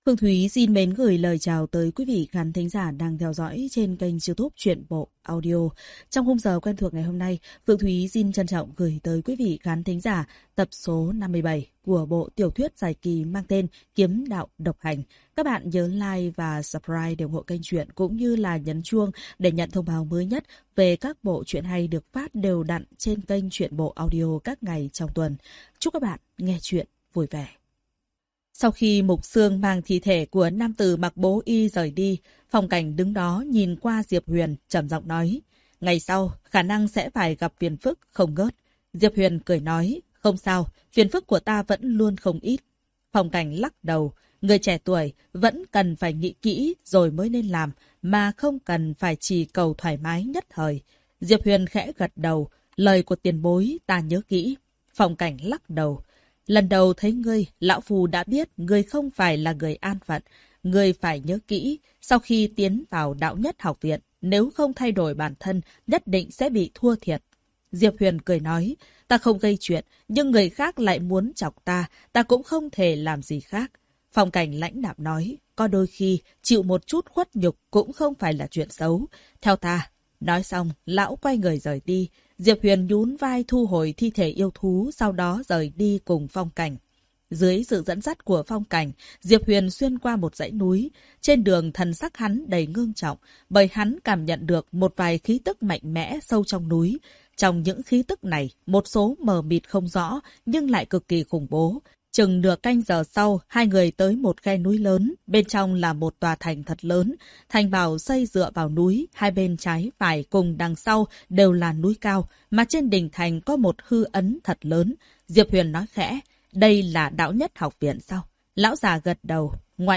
Phương Thúy xin mến gửi lời chào tới quý vị khán thính giả đang theo dõi trên kênh YouTube Truyện Bộ Audio. Trong khung giờ quen thuộc ngày hôm nay, Phương Thúy xin trân trọng gửi tới quý vị khán thính giả tập số 57 của bộ tiểu thuyết dài kỳ mang tên Kiếm Đạo Độc Hành. Các bạn nhớ like và subscribe để ủng hộ kênh truyện cũng như là nhấn chuông để nhận thông báo mới nhất về các bộ truyện hay được phát đều đặn trên kênh Truyện Bộ Audio các ngày trong tuần. Chúc các bạn nghe truyện vui vẻ. Sau khi Mục Xương mang thi thể của nam tử mặc bố y rời đi, Phong Cảnh đứng đó nhìn qua Diệp Huyền trầm giọng nói, ngày sau khả năng sẽ phải gặp phiền phức không ngớt. Diệp Huyền cười nói, không sao, phiền phức của ta vẫn luôn không ít. Phong Cảnh lắc đầu, người trẻ tuổi vẫn cần phải nghĩ kỹ rồi mới nên làm, mà không cần phải chỉ cầu thoải mái nhất thời. Diệp Huyền khẽ gật đầu, lời của tiền bối ta nhớ kỹ. Phong Cảnh lắc đầu. Lần đầu thấy ngươi, lão phù đã biết ngươi không phải là người an phận. Ngươi phải nhớ kỹ, sau khi tiến vào đạo nhất học viện, nếu không thay đổi bản thân, nhất định sẽ bị thua thiệt. Diệp Huyền cười nói, ta không gây chuyện, nhưng người khác lại muốn chọc ta, ta cũng không thể làm gì khác. Phong Cảnh lãnh đạm nói, có đôi khi chịu một chút khuất nhục cũng không phải là chuyện xấu. Theo ta. Nói xong, lão quay người rời đi. Diệp Huyền nhún vai thu hồi thi thể yêu thú, sau đó rời đi cùng Phong Cảnh. Dưới sự dẫn dắt của Phong Cảnh, Diệp Huyền xuyên qua một dãy núi. Trên đường thần sắc hắn đầy ngưng trọng, bởi hắn cảm nhận được một vài khí tức mạnh mẽ sâu trong núi. Trong những khí tức này, một số mờ mịt không rõ, nhưng lại cực kỳ khủng bố. Chừng nửa canh giờ sau, hai người tới một khe núi lớn, bên trong là một tòa thành thật lớn. Thành bảo xây dựa vào núi, hai bên trái phải cùng đằng sau đều là núi cao, mà trên đỉnh thành có một hư ấn thật lớn. Diệp Huyền nói khẽ, đây là đạo nhất học viện sao? Lão già gật đầu,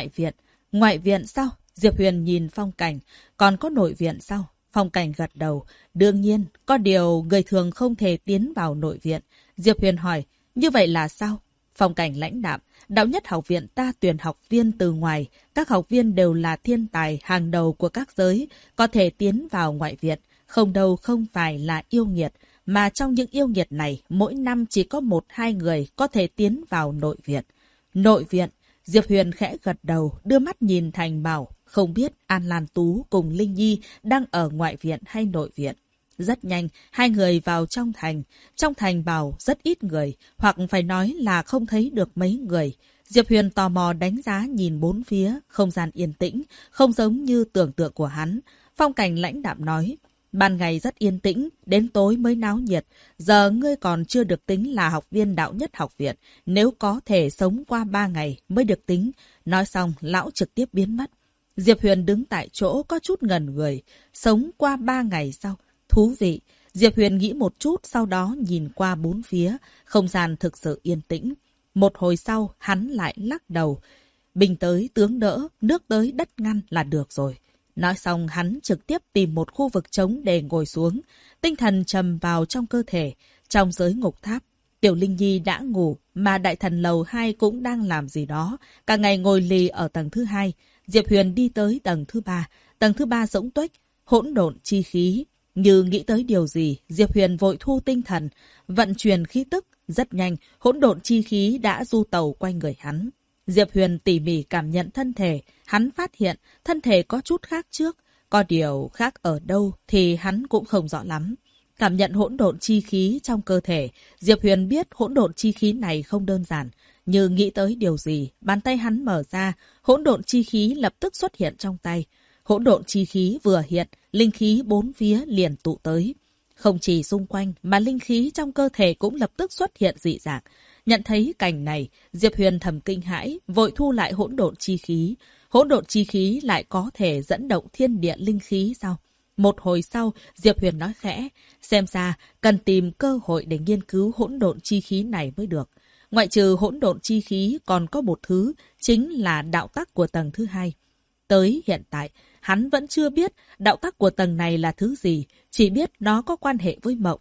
ngoại viện sao? Diệp Huyền nhìn Phong Cảnh, còn có nội viện sao? Phong Cảnh gật đầu, đương nhiên, có điều người thường không thể tiến vào nội viện. Diệp Huyền hỏi, như vậy là sao? Phong Cảnh lãnh đạm, đạo nhất học viện ta tuyển học viên từ ngoài, các học viên đều là thiên tài hàng đầu của các giới, có thể tiến vào ngoại viện, không đâu không phải là yêu nghiệt, mà trong những yêu nghiệt này, mỗi năm chỉ có 1-2 người có thể tiến vào nội viện. Nội viện, Diệp Huyền khẽ gật đầu, đưa mắt nhìn Thành bảo, không biết An Lan Tú cùng Linh Nhi đang ở ngoại viện hay nội viện. Rất nhanh, hai người vào trong thành. Trong thành bảo rất ít người, hoặc phải nói là không thấy được mấy người. Diệp Huyền tò mò đánh giá nhìn bốn phía, không gian yên tĩnh, không giống như tưởng tượng của hắn. Phong Cảnh lãnh đạm nói, ban ngày rất yên tĩnh, đến tối mới náo nhiệt. Giờ ngươi còn chưa được tính là học viên đạo nhất học viện, nếu có thể sống qua 3 ngày mới được tính. Nói xong, lão trực tiếp biến mất. Diệp Huyền đứng tại chỗ có chút ngẩn người, sống qua 3 ngày sau. Thú vị, Diệp Huyền nghĩ một chút, sau đó nhìn qua bốn phía, không gian thực sự yên tĩnh. Một hồi sau, hắn lại lắc đầu. Binh tới tướng đỡ, nước tới đất ngăn là được rồi. Nói xong, hắn trực tiếp tìm một khu vực trống để ngồi xuống. Tinh thần trầm vào trong cơ thể. Trong giới ngục tháp, Tiểu Linh Nhi đã ngủ, mà đại thần lầu 2 cũng đang làm gì đó. Cả ngày ngồi lì ở tầng thứ 2. Diệp Huyền đi tới tầng thứ 3. Tầng thứ 3 rỗng tuếch, hỗn độn chi khí. Như nghĩ tới điều gì, Diệp Huyền vội thu tinh thần, vận chuyển khí tức. Rất nhanh, hỗn độn chi khí đã du tẩu quanh người hắn. Diệp Huyền tỉ mỉ cảm nhận thân thể, hắn phát hiện thân thể có chút khác trước. Có điều khác ở đâu thì hắn cũng không rõ lắm. Cảm nhận hỗn độn chi khí trong cơ thể, Diệp Huyền biết hỗn độn chi khí này không đơn giản. Như nghĩ tới điều gì, bàn tay hắn mở ra, hỗn độn chi khí lập tức xuất hiện trong tay. Hỗn độn chi khí vừa hiện, linh khí bốn phía liền tụ tới. Không chỉ xung quanh mà linh khí trong cơ thể cũng lập tức xuất hiện dị dạng. Nhận thấy cảnh này, Diệp Huyền thầm kinh hãi, vội thu lại hỗn độn chi khí. Hỗn độn chi khí lại có thể dẫn động thiên địa linh khí sao? Một hồi sau, Diệp Huyền nói khẽ, xem ra cần tìm cơ hội để nghiên cứu hỗn độn chi khí này mới được. Ngoại trừ hỗn độn chi khí còn có một thứ, chính là đạo tắc của tầng thứ 2. Tới hiện tại, hắn vẫn chưa biết đạo tắc của tầng này là thứ gì, chỉ biết nó có quan hệ với mộng.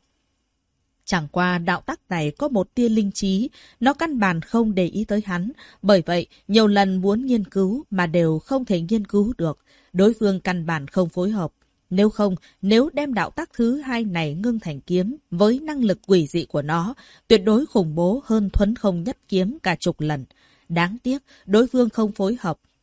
Chẳng qua đạo tắc này có một tia linh trí, nó căn bản không để ý tới hắn, bởi vậy nhiều lần muốn nghiên cứu mà đều không thể nghiên cứu được, đối phương căn bản không phối hợp. Nếu không, nếu đem đạo tắc thứ 2 này ngưng thành kiếm, với năng lực quỷ dị của nó, tuyệt đối khủng bố hơn Thuấn Không Nhất Kiếm cả chục lần. Đáng tiếc, đối phương không phối hợp,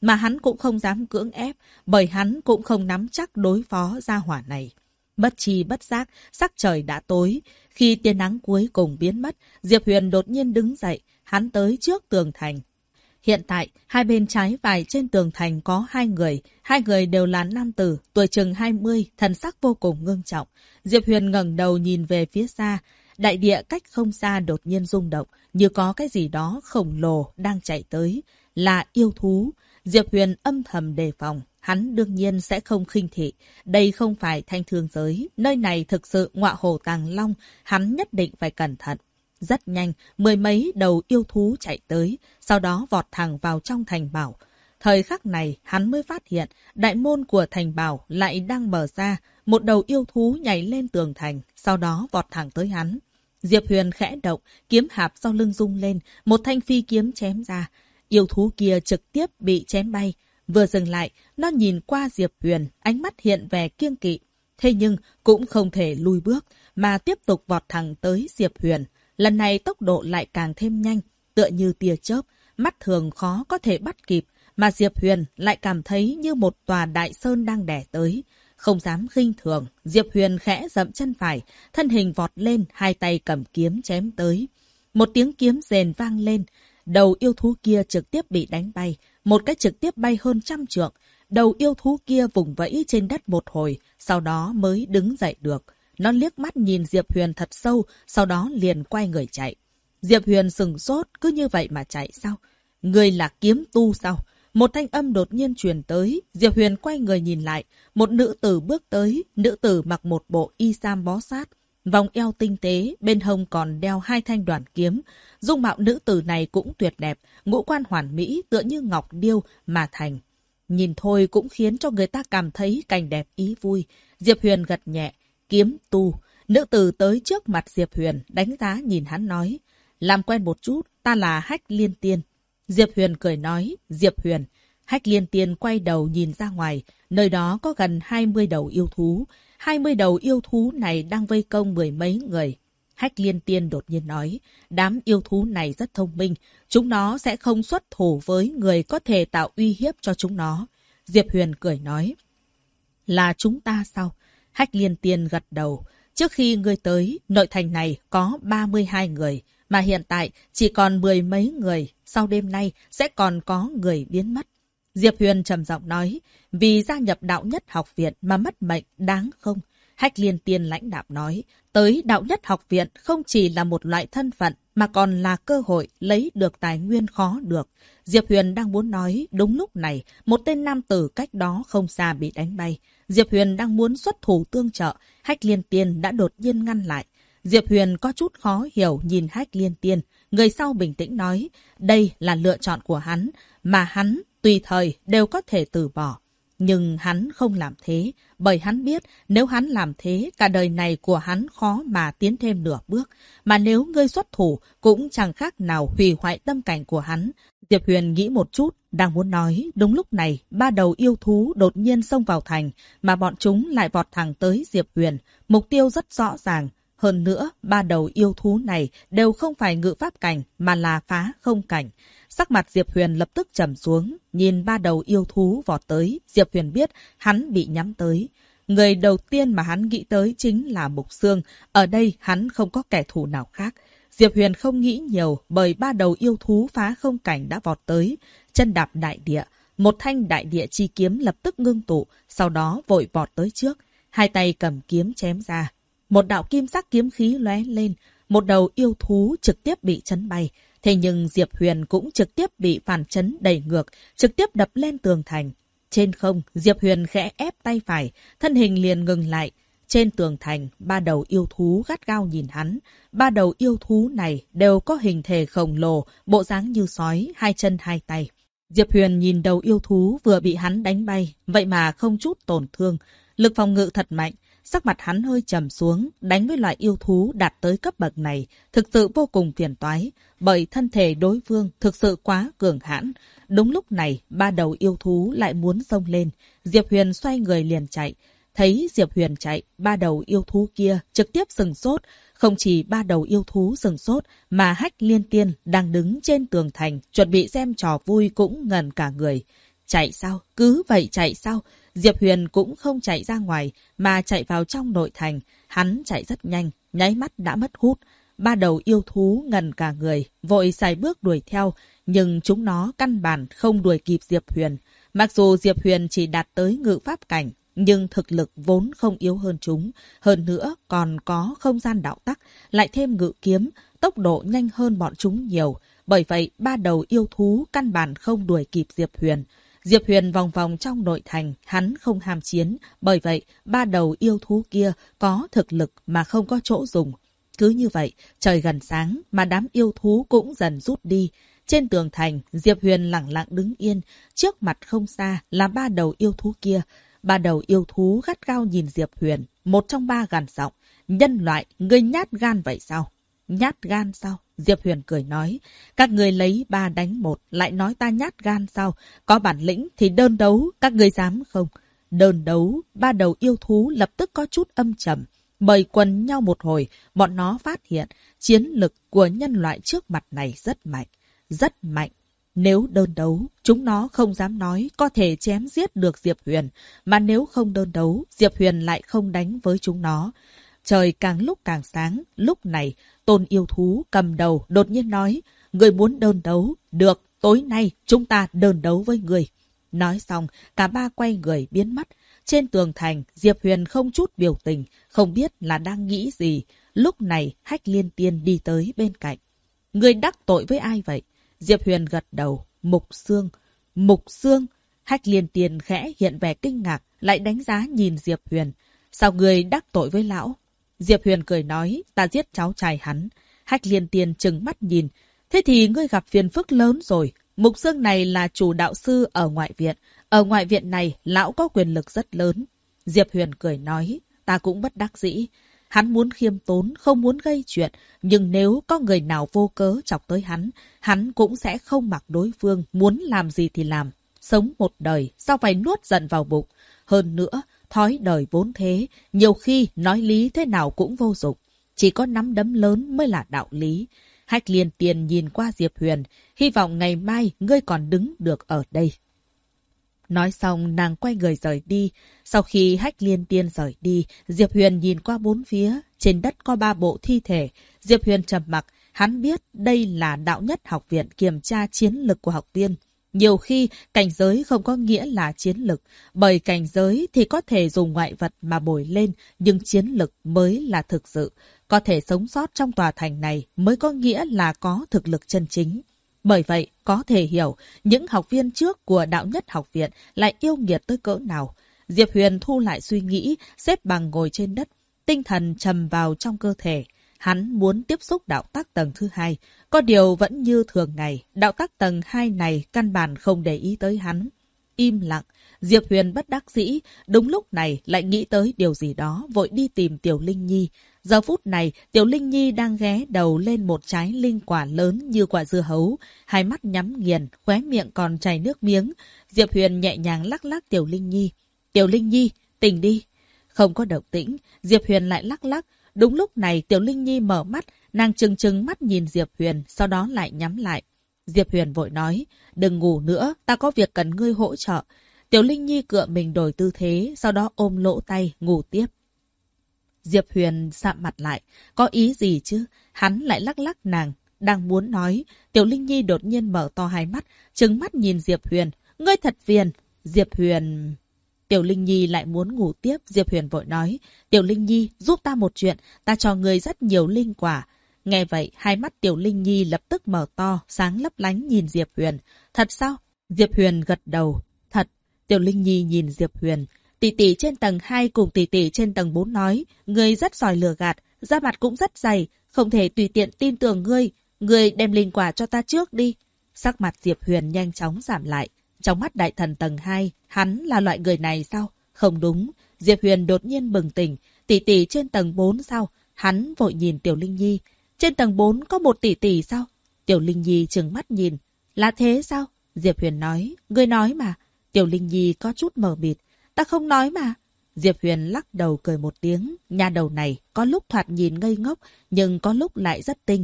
mà hắn cũng không dám cưỡng ép, bởi hắn cũng không nắm chắc đối phó gia hỏa này. Bất tri bất giác, sắc trời đã tối. Khi tia nắng cuối cùng biến mất, Diệp Huyền đột nhiên đứng dậy, hắn tới trước tường thành. Hiện tại, hai bên trái phải trên tường thành có hai người đều là nam tử, tuổi chừng 20, thần sắc vô cùng ngưng trọng. Diệp Huyền ngẩng đầu nhìn về phía xa, đại địa cách không xa đột nhiên rung động, như có cái gì đó khổng lồ đang chạy tới, là yêu thú. Diệp Huyền âm thầm đề phòng, hắn đương nhiên sẽ không khinh thị, đây không phải Thanh Thương giới, nơi này thực sự ngọa hổ tàng long, hắn nhất định phải cẩn thận. Rất nhanh, mười mấy đầu yêu thú chạy tới, sau đó vọt thẳng vào trong thành bảo. Thời khắc này, hắn mới phát hiện, đại môn của thành bảo lại đang mở ra, một đầu yêu thú nhảy lên tường thành, sau đó vọt thẳng tới hắn. Diệp Huyền khẽ động, kiếm hạp sau lưng rung lên, một thanh phi kiếm chém ra. Yêu thú kia trực tiếp bị chém bay. Vừa dừng lại, nó nhìn qua Diệp Huyền, ánh mắt hiện vẻ kiêng kỵ. Thế nhưng, cũng không thể lùi bước, mà tiếp tục vọt thẳng tới Diệp Huyền. Lần này tốc độ lại càng thêm nhanh, tựa như tia chớp, mắt thường khó có thể bắt kịp, mà Diệp Huyền lại cảm thấy như một tòa đại sơn đang đè tới. Không dám khinh thường, Diệp Huyền khẽ dậm chân phải, thân hình vọt lên, hai tay cầm kiếm chém tới. Một tiếng kiếm rền vang lên, đầu yêu thú kia trực tiếp bị đánh bay, một cái trực tiếp bay hơn 100 trượng. Đầu yêu thú kia vùng vẫy trên đất một hồi, sau đó mới đứng dậy được. Nó liếc mắt nhìn Diệp Huyền thật sâu, sau đó liền quay người chạy. Diệp Huyền sừng sốt, cứ như vậy mà chạy sao? Người là kiếm tu sao? Một thanh âm đột nhiên truyền tới, Diệp Huyền quay người nhìn lại, một nữ tử bước tới, nữ tử mặc một bộ y sam bó sát, vòng eo tinh tế, bên hông còn đeo hai thanh đoàn kiếm. Dung mạo nữ tử này cũng tuyệt đẹp, ngũ quan hoàn mỹ tựa như ngọc điêu mà thành. Nhìn thôi cũng khiến cho người ta cảm thấy cảnh đẹp ý vui. Diệp Huyền gật nhẹ, kiếm tu. Nữ tử tới trước mặt Diệp Huyền, đánh giá nhìn hắn nói, làm quen một chút, ta là Hách Liên Tiên. Diệp Huyền cười nói, Diệp Huyền. Hách Liên Tiên quay đầu nhìn ra ngoài, nơi đó có gần 20 đầu yêu thú. 20 đầu yêu thú này đang vây công mười mấy người. Hách Liên Tiên đột nhiên nói, đám yêu thú này rất thông minh, chúng nó sẽ không xuất thủ với người có thể tạo uy hiếp cho chúng nó. Diệp Huyền cười nói, là chúng ta sao? Hách Liên Tiên gật đầu, trước khi ngươi tới, nội thành này có 32 người, mà hiện tại chỉ còn 10 mấy người, sau đêm nay sẽ còn có người biến mất. Diệp Huyền trầm giọng nói, vì gia nhập đạo nhất học viện mà mất mệnh đáng không? Hách Liên Tiên lãnh đạm nói, tới đạo nhất học viện không chỉ là một loại thân phận mà còn là cơ hội lấy được tài nguyên khó được. Diệp Huyền đang muốn nói, đúng lúc này, một tên nam tử cách đó không xa bị đánh bay. Diệp Huyền đang muốn xuất thủ tương trợ, Hách Liên Tiên đã đột nhiên ngăn lại. Diệp Huyền có chút khó hiểu nhìn Hách Liên Tiên, người sau bình tĩnh nói, đây là lựa chọn của hắn, mà hắn tùy thời đều có thể từ bỏ. Nhưng hắn không làm thế, bởi hắn biết nếu hắn làm thế, cả đời này của hắn khó mà tiến thêm nửa bước. Mà nếu ngươi xuất thủ, cũng chẳng khác nào hủy hoại tâm cảnh của hắn. Diệp Huyền nghĩ một chút, đang muốn nói, đúng lúc này, ba đầu yêu thú đột nhiên xông vào thành, mà bọn chúng lại vọt thẳng tới Diệp Huyền. Mục tiêu rất rõ ràng. Hơn nữa, ba đầu yêu thú này đều không phải ngự pháp cảnh, mà là phá không cảnh. Sắc mặt Diệp Huyền lập tức trầm xuống, nhìn ba đầu yêu thú vọt tới, Diệp Huyền biết hắn bị nhắm tới. Người đầu tiên mà hắn nghĩ tới chính là Mục Xương, ở đây hắn không có kẻ thù nào khác. Diệp Huyền không nghĩ nhiều bởi ba đầu yêu thú phá không cảnh đã vọt tới, chân đạp đại địa, một thanh đại địa chi kiếm lập tức ngưng tụ, sau đó vội vọt tới trước, hai tay cầm kiếm chém ra. Một đạo kim sắc kiếm khí lóe lên, một đầu yêu thú trực tiếp bị chấn bay. Thế nhưng Diệp Huyền cũng trực tiếp bị phản chấn đẩy ngược, trực tiếp đập lên tường thành. Trên không, Diệp Huyền khẽ ép tay phải, thân hình liền ngừng lại. Trên tường thành, ba đầu yêu thú gắt gao nhìn hắn. Ba đầu yêu thú này đều có hình thể khổng lồ, bộ dáng như sói, hai chân hai tay. Diệp Huyền nhìn đầu yêu thú vừa bị hắn đánh bay, vậy mà không chút tổn thương. Lực phòng ngự thật mạnh. Sắc mặt hắn hơi trầm xuống, đánh với loại yêu thú đạt tới cấp bậc này, thực sự vô cùng phiền toái, bởi thân thể đối phương thực sự quá cường hãn. Đúng lúc này, ba đầu yêu thú lại muốn xông lên, Diệp Huyền xoay người liền chạy. Thấy Diệp Huyền chạy, ba đầu yêu thú kia trực tiếp sừng sốt. Không chỉ ba đầu yêu thú sừng sốt, mà Hách Liên Tiên đang đứng trên tường thành, chuẩn bị xem trò vui cũng ngẩn cả người. Chạy sao? Cứ vậy chạy sao? Diệp Huyền cũng không chạy ra ngoài, mà chạy vào trong nội thành. Hắn chạy rất nhanh, nháy mắt đã mất hút. Ba đầu yêu thú ngần cả người, vội sải bước đuổi theo, nhưng chúng nó căn bản không đuổi kịp Diệp Huyền. Mặc dù Diệp Huyền chỉ đạt tới ngự pháp cảnh, nhưng thực lực vốn không yếu hơn chúng. Hơn nữa còn có không gian đạo tắc, lại thêm ngự kiếm, tốc độ nhanh hơn bọn chúng nhiều. Bởi vậy, ba đầu yêu thú căn bản không đuổi kịp Diệp Huyền. Diệp Huyền vòng vòng trong nội thành, hắn không ham chiến. Bởi vậy, ba đầu yêu thú kia có thực lực mà không có chỗ dùng. Cứ như vậy, trời gần sáng mà đám yêu thú cũng dần rút đi. Trên tường thành, Diệp Huyền lặng lặng đứng yên. Trước mặt không xa là ba đầu yêu thú kia. Ba đầu yêu thú gắt gao nhìn Diệp Huyền. Một trong ba gằn giọng. Nhân loại, ngươi nhát gan vậy sao? Nhát gan sao? Diệp Huyền cười nói. Các người lấy 3 đánh 1, lại nói ta nhát gan sao? Có bản lĩnh thì đơn đấu, các người dám không? Đơn đấu, ba đầu yêu thú lập tức có chút âm trầm. Bầy quần nhau một hồi, bọn nó phát hiện chiến lực của nhân loại trước mặt này rất mạnh. Rất mạnh. Nếu đơn đấu, chúng nó không dám nói có thể chém giết được Diệp Huyền. Mà nếu không đơn đấu, Diệp Huyền lại không đánh với chúng nó. Trời càng lúc càng sáng, lúc này Tôn yêu thú cầm đầu đột nhiên nói, người muốn đơn đấu, được, tối nay chúng ta đơn đấu với người. Nói xong, cả ba quay người biến mất. Trên tường thành, Diệp Huyền không chút biểu tình, không biết là đang nghĩ gì. Lúc này, Hách Liên Tiên đi tới bên cạnh. Người đắc tội với ai vậy? Diệp Huyền gật đầu, Mục Xương. Mục Xương? Hách Liên Tiên khẽ hiện vẻ kinh ngạc, lại đánh giá nhìn Diệp Huyền. Sao người đắc tội với lão? Diệp Huyền cười nói, ta giết cháu trai hắn. Hách Liên Tiên trừng mắt nhìn. Thế thì ngươi gặp phiền phức lớn rồi. Mục Xương này là chủ đạo sư ở ngoại viện. Ở ngoại viện này, lão có quyền lực rất lớn. Diệp Huyền cười nói, ta cũng bất đắc dĩ. Hắn muốn khiêm tốn, không muốn gây chuyện. Nhưng nếu có người nào vô cớ chọc tới hắn cũng sẽ không mặc đối phương, muốn làm gì thì làm. Sống một đời, sao phải nuốt giận vào bụng. Hơn nữa, thói đời vốn thế, nhiều khi nói lý thế nào cũng vô dụng. Chỉ có nắm đấm lớn mới là đạo lý. Hách Liên Tiên nhìn qua Diệp Huyền, hy vọng ngày mai ngươi còn đứng được ở đây. Nói xong nàng quay người rời đi. Sau khi Hách Liên Tiên rời đi, Diệp Huyền nhìn qua bốn phía. Trên đất có 3 bộ thi thể. Diệp Huyền trầm mặc, hắn biết đây là đạo nhất học viện kiểm tra chiến lực của học viên. Nhiều khi cảnh giới không có nghĩa là chiến lực, bởi cảnh giới thì có thể dùng ngoại vật mà bồi lên, nhưng chiến lực mới là thực sự. Có thể sống sót trong tòa thành này mới có nghĩa là có thực lực chân chính. Bởi vậy, có thể hiểu những học viên trước của đạo nhất học viện lại yêu nghiệt tới cỡ nào. Diệp Huyền thu lại suy nghĩ, xếp bằng ngồi trên đất, tinh thần trầm vào trong cơ thể. Hắn muốn tiếp xúc đạo tắc tầng thứ 2. Có điều vẫn như thường ngày, đạo tắc tầng 2 này căn bản không để ý tới hắn. Im lặng, Diệp Huyền bất đắc dĩ, đúng lúc này lại nghĩ tới điều gì đó, vội đi tìm Tiểu Linh Nhi. Giờ phút này, Tiểu Linh Nhi đang ghé đầu lên một trái linh quả lớn như quả dưa hấu, hai mắt nhắm nghiền, khóe miệng còn chảy nước miếng. Diệp Huyền nhẹ nhàng lắc lắc Tiểu Linh Nhi. Tiểu Linh Nhi, tỉnh đi. Không có động tĩnh, Diệp Huyền lại lắc lắc. Đúng lúc này Tiểu Linh Nhi mở mắt, nàng trừng trừng mắt nhìn Diệp Huyền, sau đó lại nhắm lại. Diệp Huyền vội nói, đừng ngủ nữa, ta có việc cần ngươi hỗ trợ. Tiểu Linh Nhi cựa mình đổi tư thế, sau đó ôm lỗ tay, ngủ tiếp. Diệp Huyền sạm mặt lại, có ý gì chứ? Hắn lại lắc lắc nàng, đang muốn nói. Tiểu Linh Nhi đột nhiên mở to hai mắt, trừng mắt nhìn Diệp Huyền. Ngươi thật phiền. Diệp Huyền... Tiểu Linh Nhi lại muốn ngủ tiếp, Diệp Huyền vội nói. Tiểu Linh Nhi, giúp ta một chuyện, ta cho ngươi rất nhiều linh quả. Nghe vậy, hai mắt Tiểu Linh Nhi lập tức mở to, sáng lấp lánh nhìn Diệp Huyền. Thật sao? Diệp Huyền gật đầu. Thật. Tiểu Linh Nhi nhìn Diệp Huyền. Tỷ tỷ trên tầng 2 cùng tỷ tỷ trên tầng 4 nói, ngươi rất giỏi lừa gạt, da mặt cũng rất dày, không thể tùy tiện tin tưởng ngươi. Ngươi đem linh quả cho ta trước đi. Sắc mặt Diệp Huyền nhanh chóng giảm lại. Trong mắt đại thần tầng 2, hắn là loại người này sao? Không đúng. Diệp Huyền đột nhiên bừng tỉnh. Tỷ tỷ trên tầng 4 sao? Hắn vội nhìn Tiểu Linh Nhi. Trên tầng 4 có một tỷ tỷ sao? Tiểu Linh Nhi trừng mắt nhìn. Là thế sao? Diệp Huyền nói. Ngươi nói mà. Tiểu Linh Nhi có chút mờ mịt. Ta không nói mà. Diệp Huyền lắc đầu cười một tiếng. Nhà đầu này có lúc thoạt nhìn ngây ngốc, nhưng có lúc lại rất tinh.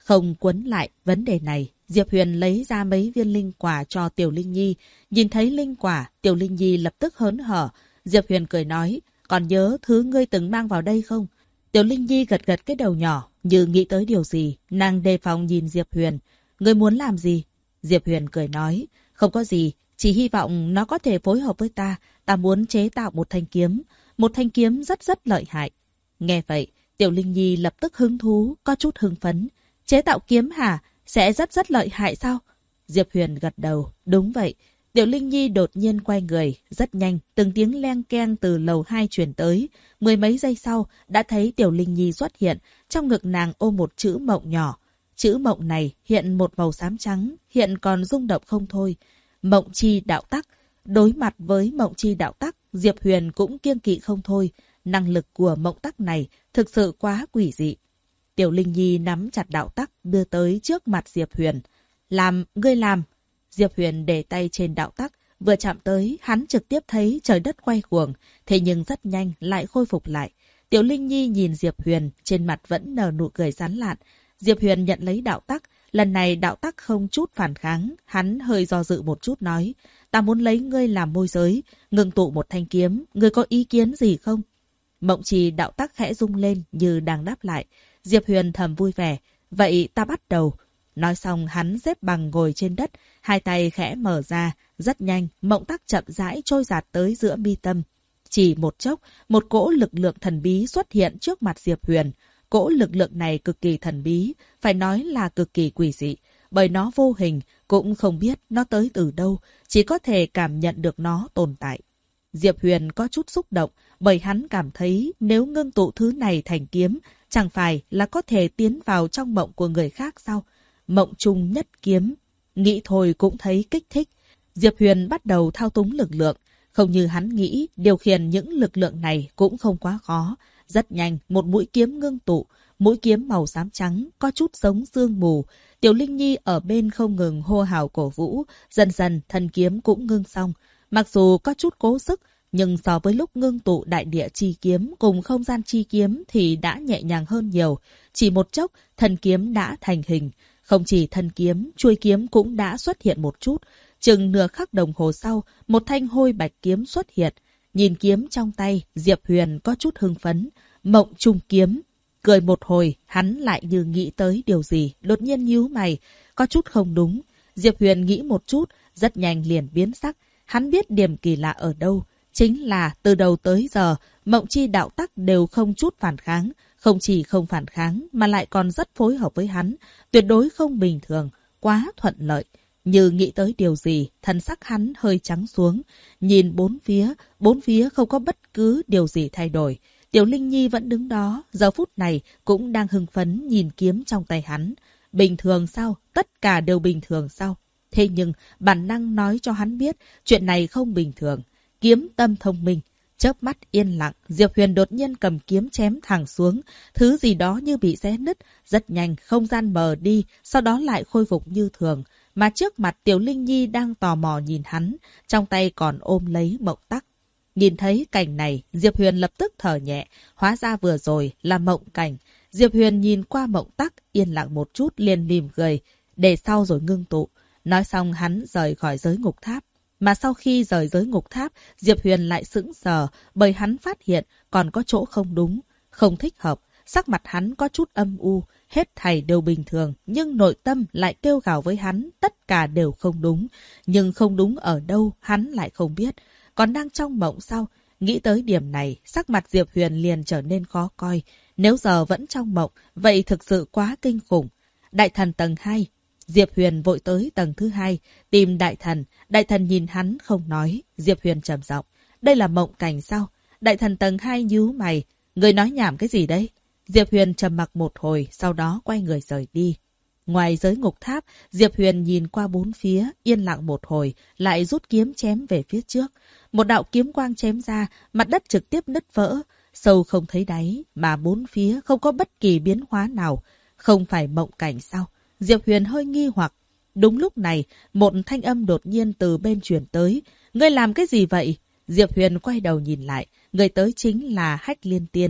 Không quấn lại vấn đề này, Diệp Huyền lấy ra mấy viên linh quả cho Tiểu Linh Nhi. Nhìn thấy linh quả, Tiểu Linh Nhi lập tức hớn hở. Diệp Huyền cười nói, còn nhớ thứ ngươi từng mang vào đây không? Tiểu Linh Nhi gật gật cái đầu nhỏ, như nghĩ tới điều gì. Nàng đề phòng nhìn Diệp Huyền. Ngươi muốn làm gì? Diệp Huyền cười nói, không có gì, chỉ hy vọng nó có thể phối hợp với ta. Ta muốn chế tạo một thanh kiếm. Một thanh kiếm rất rất lợi hại. Nghe vậy, Tiểu Linh Nhi lập tức hứng thú, có chút hưng phấn. Chế tạo kiếm hả? Sẽ rất rất lợi hại sao? Diệp Huyền gật đầu. Đúng vậy. Tiểu Linh Nhi đột nhiên quay người. Rất nhanh, từng tiếng leng keng từ lầu 2 truyền tới. Mười mấy giây sau, đã thấy Tiểu Linh Nhi xuất hiện. Trong ngực nàng ôm một chữ mộng nhỏ. Chữ mộng này hiện một màu xám trắng, hiện còn rung động không thôi. Mộng chi đạo tắc. Đối mặt với mộng chi đạo tắc, Diệp Huyền cũng kiêng kỵ không thôi. Năng lực của mộng tắc này thực sự quá quỷ dị. Tiểu Linh Nhi nắm chặt đạo tắc đưa tới trước mặt Diệp Huyền. Làm, ngươi làm. Diệp Huyền để tay trên đạo tắc, vừa chạm tới, hắn trực tiếp thấy trời đất quay cuồng, thế nhưng rất nhanh lại khôi phục lại. Tiểu Linh Nhi nhìn Diệp Huyền, trên mặt vẫn nở nụ cười sán lạn. Diệp Huyền nhận lấy đạo tắc, lần này đạo tắc không chút phản kháng, hắn hơi do dự một chút nói, ta muốn lấy ngươi làm môi giới, ngưng tụ một thanh kiếm, ngươi có ý kiến gì không? Mộng trì đạo tắc khẽ rung lên như đang đáp lại. Diệp Huyền thầm vui vẻ, vậy ta bắt đầu. Nói xong hắn xếp bằng ngồi trên đất, hai tay khẽ mở ra, rất nhanh, mộng tắc chậm rãi trôi dạt tới giữa mi tâm. Chỉ một chốc, một cỗ lực lượng thần bí xuất hiện trước mặt Diệp Huyền. Cỗ lực lượng này cực kỳ thần bí, phải nói là cực kỳ quỷ dị, bởi nó vô hình, cũng không biết nó tới từ đâu, chỉ có thể cảm nhận được nó tồn tại. Diệp Huyền có chút xúc động, bởi hắn cảm thấy nếu ngưng tụ thứ này thành kiếm, chẳng phải là có thể tiến vào trong mộng của người khác sao? Mộng chung nhất kiếm. Nghĩ thôi cũng thấy kích thích. Diệp Huyền bắt đầu thao túng lực lượng. Không như hắn nghĩ, điều khiển những lực lượng này cũng không quá khó. Rất nhanh, một mũi kiếm ngưng tụ. Mũi kiếm màu xám trắng, có chút giống sương mù. Tiểu Linh Nhi ở bên không ngừng hô hào cổ vũ. Dần dần, thân kiếm cũng ngưng xong. Mặc dù có chút cố sức, nhưng so với lúc ngưng tụ đại địa chi kiếm cùng không gian chi kiếm thì đã nhẹ nhàng hơn nhiều. Chỉ một chốc, thân kiếm đã thành hình. Không chỉ thân kiếm, chuôi kiếm cũng đã xuất hiện một chút. Chừng nửa khắc đồng hồ sau, một thanh hôi bạch kiếm xuất hiện. Nhìn kiếm trong tay, Diệp Huyền có chút hưng phấn. Mộng trung kiếm. Cười một hồi, hắn lại như nghĩ tới điều gì, đột nhiên nhíu mày. Có chút không đúng. Diệp Huyền nghĩ một chút, rất nhanh liền biến sắc. Hắn biết điểm kỳ lạ ở đâu. Chính là từ đầu tới giờ, mộng chi đạo tắc đều không chút phản kháng. Không chỉ không phản kháng mà lại còn rất phối hợp với hắn. Tuyệt đối không bình thường, quá thuận lợi. Như nghĩ tới điều gì, thân sắc hắn hơi trắng xuống. Nhìn bốn phía không có bất cứ điều gì thay đổi. Tiểu Linh Nhi vẫn đứng đó, giờ phút này cũng đang hưng phấn nhìn kiếm trong tay hắn. Bình thường sao? Tất cả đều bình thường sao? Thế nhưng bản năng nói cho hắn biết chuyện này không bình thường. Kiếm tâm thông minh. Chớp mắt yên lặng, Diệp Huyền đột nhiên cầm kiếm chém thẳng xuống. Thứ gì đó như bị xé nứt. Rất nhanh, không gian mờ đi, sau đó lại khôi phục như thường. Mà trước mặt Tiểu Linh Nhi đang tò mò nhìn hắn, trong tay còn ôm lấy mộng tắc. Nhìn thấy cảnh này, Diệp Huyền lập tức thở nhẹ. Hóa ra vừa rồi là mộng cảnh. Diệp Huyền nhìn qua mộng tắc, yên lặng một chút liền mỉm cười. Để sau rồi ngưng tụ. Nói xong hắn rời khỏi giới ngục tháp. Mà sau khi rời giới ngục tháp, Diệp Huyền lại sững sờ bởi hắn phát hiện còn có chỗ không đúng, không thích hợp. Sắc mặt hắn có chút âm u, hết thảy đều bình thường, nhưng nội tâm lại kêu gào với hắn, tất cả đều không đúng. Nhưng không đúng ở đâu, hắn lại không biết. Còn đang trong mộng sao? Nghĩ tới điểm này, sắc mặt Diệp Huyền liền trở nên khó coi. Nếu giờ vẫn trong mộng, vậy thực sự quá kinh khủng. Đại thần tầng 2. Diệp Huyền vội tới tầng thứ 2, tìm đại thần. Đại thần nhìn hắn không nói. Diệp Huyền trầm giọng, đây là mộng cảnh sao? Đại thần tầng 2 nhíu mày. Người nói nhảm cái gì đấy? Diệp Huyền trầm mặc một hồi, sau đó quay người rời đi. Ngoài giới ngục tháp, Diệp Huyền nhìn qua bốn phía, yên lặng một hồi, lại rút kiếm chém về phía trước. Một đạo kiếm quang chém ra, mặt đất trực tiếp nứt vỡ. Sâu không thấy đáy, mà bốn phía không có bất kỳ biến hóa nào. Không phải mộng cảnh sao? Diệp Huyền hơi nghi hoặc. Đúng lúc này, một thanh âm đột nhiên từ bên truyền tới. Ngươi làm cái gì vậy? Diệp Huyền quay đầu nhìn lại. Người tới chính là Hách Liên Tiên.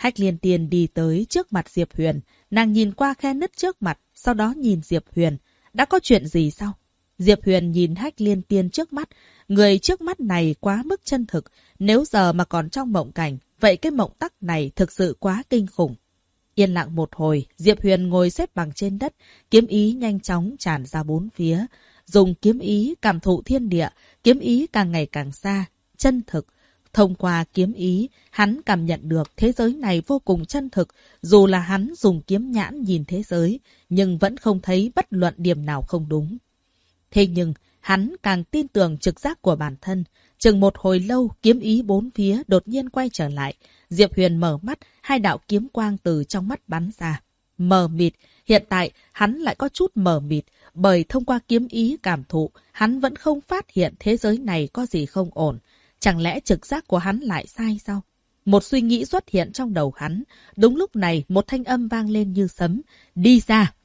Hách Liên Tiên đi tới trước mặt Diệp Huyền. Nàng nhìn qua khe nứt trước mặt, sau đó nhìn Diệp Huyền. Đã có chuyện gì sao? Diệp Huyền nhìn Hách Liên Tiên trước mắt. Người trước mắt này quá mức chân thực. Nếu giờ mà còn trong mộng cảnh, vậy cái mộng tắc này thực sự quá kinh khủng. Yên lặng một hồi, Diệp Huyền ngồi xếp bằng trên đất, kiếm ý nhanh chóng tràn ra bốn phía. Dùng kiếm ý cảm thụ thiên địa, kiếm ý càng ngày càng xa, chân thực. Thông qua kiếm ý, hắn cảm nhận được thế giới này vô cùng chân thực. Dù là hắn dùng kiếm nhãn nhìn thế giới, nhưng vẫn không thấy bất luận điểm nào không đúng. Thế nhưng, hắn càng tin tưởng trực giác của bản thân. Chừng một hồi lâu, kiếm ý bốn phía đột nhiên quay trở lại. Diệp Huyền mở mắt, hai đạo kiếm quang từ trong mắt bắn ra. Mờ mịt, hiện tại hắn lại có chút mờ mịt, bởi thông qua kiếm ý cảm thụ, hắn vẫn không phát hiện thế giới này có gì không ổn. Chẳng lẽ trực giác của hắn lại sai sao? Một suy nghĩ xuất hiện trong đầu hắn. Đúng lúc này, một thanh âm vang lên như sấm. Đi ra!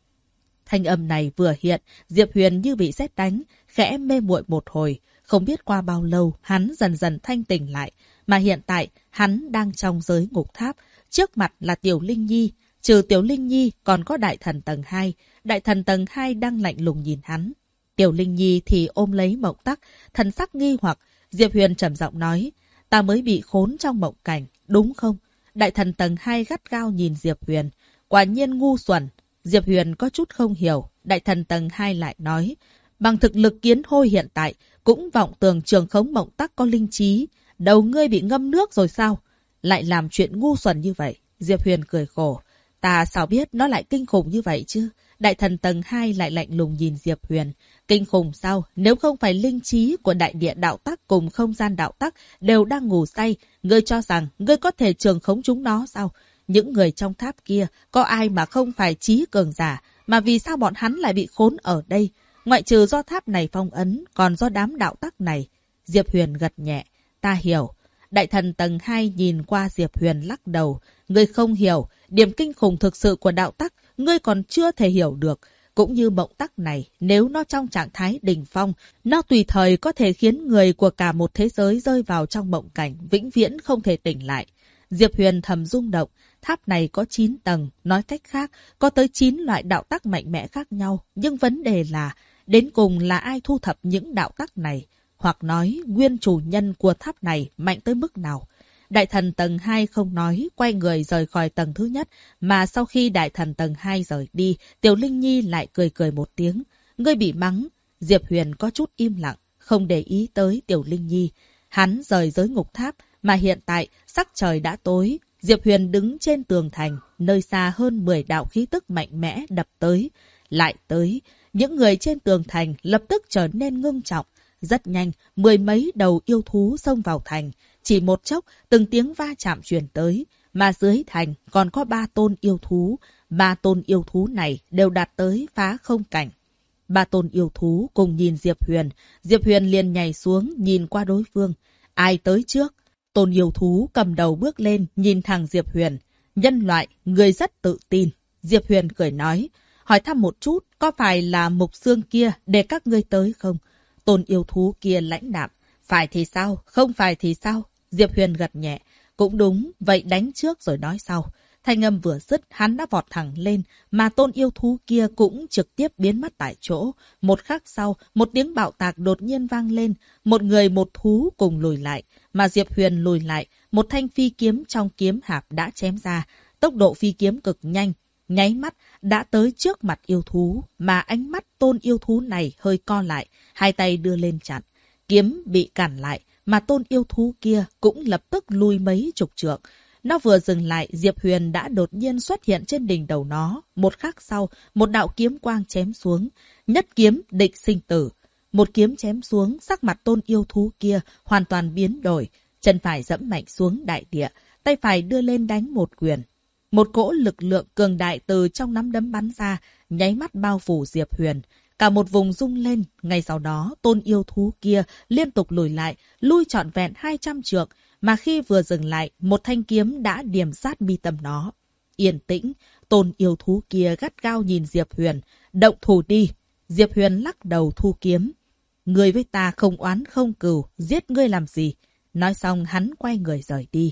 Thanh âm này vừa hiện, Diệp Huyền như bị sét đánh, khẽ mê muội một hồi. Không biết qua bao lâu, hắn dần dần thanh tỉnh lại. Mà hiện tại, hắn đang trong giới ngục tháp. Trước mặt là Tiểu Linh Nhi. Trừ Tiểu Linh Nhi, còn có Đại Thần tầng 2. Đại Thần tầng 2 đang lạnh lùng nhìn hắn. Tiểu Linh Nhi thì ôm lấy Mộng Tắc, thần sắc nghi hoặc. Diệp Huyền trầm giọng nói, ta mới bị khốn trong mộng cảnh, đúng không? Đại Thần tầng 2 gắt gao nhìn Diệp Huyền. Quả nhiên ngu xuẩn. Diệp Huyền có chút không hiểu. Đại Thần tầng 2 lại nói, bằng thực lực kiến hôi hiện tại, cũng vọng tưởng trường khống Mộng Tắc có linh trí. Đầu ngươi bị ngâm nước rồi sao? Lại làm chuyện ngu xuẩn như vậy. Diệp Huyền cười khổ. Ta sao biết nó lại kinh khủng như vậy chứ? Đại Thần tầng 2 lại lạnh lùng nhìn Diệp Huyền. Kinh khủng sao? Nếu không phải linh trí của đại địa đạo tắc cùng không gian đạo tắc đều đang ngủ say, ngươi cho rằng ngươi có thể trường khống chúng nó sao? Những người trong tháp kia, có ai mà không phải trí cường giả, mà vì sao bọn hắn lại bị khốn ở đây? Ngoại trừ do tháp này phong ấn, còn do đám đạo tắc này. Diệp Huyền gật nhẹ. Ta hiểu. Đại Thần tầng 2 nhìn qua Diệp Huyền lắc đầu. Ngươi không hiểu, điểm kinh khủng thực sự của đạo tắc, ngươi còn chưa thể hiểu được. Cũng như mộng tắc này, nếu nó trong trạng thái đỉnh phong, nó tùy thời có thể khiến người của cả một thế giới rơi vào trong mộng cảnh, vĩnh viễn không thể tỉnh lại. Diệp Huyền thầm rung động, tháp này có 9 tầng, nói cách khác, có tới 9 loại đạo tắc mạnh mẽ khác nhau. Nhưng vấn đề là, đến cùng là ai thu thập những đạo tắc này? Hoặc nói, nguyên chủ nhân của tháp này mạnh tới mức nào? Đại Thần tầng 2 không nói, quay người rời khỏi tầng thứ nhất, mà sau khi Đại Thần tầng 2 rời đi, Tiểu Linh Nhi lại cười cười một tiếng. Ngươi bị mắng. Diệp Huyền có chút im lặng, không để ý tới Tiểu Linh Nhi. Hắn rời giới ngục tháp, mà hiện tại, sắc trời đã tối. Diệp Huyền đứng trên tường thành, nơi xa hơn 10 đạo khí tức mạnh mẽ đập tới. Lại tới, những người trên tường thành lập tức trở nên ngưng trọng. Rất nhanh, 10 mấy đầu yêu thú xông vào thành. Chỉ một chốc, từng tiếng va chạm truyền tới. Mà dưới thành còn có 3 tôn yêu thú. 3 tôn yêu thú này đều đạt tới phá không cảnh. 3 tôn yêu thú cùng nhìn Diệp Huyền. Diệp Huyền liền nhảy xuống nhìn qua đối phương. Ai tới trước? Tôn yêu thú cầm đầu bước lên nhìn thẳng Diệp Huyền. Nhân loại, người rất tự tin. Diệp Huyền cười nói. Hỏi thăm một chút, có phải là Mục Xương kia để các ngươi tới không? Tôn yêu thú kia lãnh đạm. Phải thì sao? Không phải thì sao? Diệp Huyền gật nhẹ. Cũng đúng, vậy đánh trước rồi nói sau. Thanh âm vừa dứt, hắn đã vọt thẳng lên, mà tôn yêu thú kia cũng trực tiếp biến mất tại chỗ. Một khắc sau, một tiếng bạo tạc đột nhiên vang lên, một người một thú cùng lùi lại. Mà Diệp Huyền lùi lại, một thanh phi kiếm trong kiếm hạp đã chém ra. Tốc độ phi kiếm cực nhanh, nháy mắt đã tới trước mặt yêu thú, mà ánh mắt tôn yêu thú này hơi co lại, hai tay đưa lên chặn. Kiếm bị cản lại, mà tôn yêu thú kia cũng lập tức lùi mấy chục trượng. Nó vừa dừng lại, Diệp Huyền đã đột nhiên xuất hiện trên đỉnh đầu nó. Một khắc sau, một đạo kiếm quang chém xuống. Nhất kiếm định sinh tử. Một kiếm chém xuống, sắc mặt tôn yêu thú kia hoàn toàn biến đổi. Chân phải dẫm mạnh xuống đại địa, tay phải đưa lên đánh một quyền. Một cỗ lực lượng cường đại từ trong nắm đấm bắn ra, nháy mắt bao phủ Diệp Huyền. Cả một vùng rung lên, ngay sau đó tôn yêu thú kia liên tục lùi lại, lui trọn vẹn 200 trượng, mà khi vừa dừng lại, một thanh kiếm đã điềm sát mi tâm nó. Yên tĩnh, tôn yêu thú kia gắt gao nhìn Diệp Huyền, động thủ đi. Diệp Huyền lắc đầu thu kiếm. Ngươi với ta không oán không cừu, giết ngươi làm gì? Nói xong hắn quay người rời đi.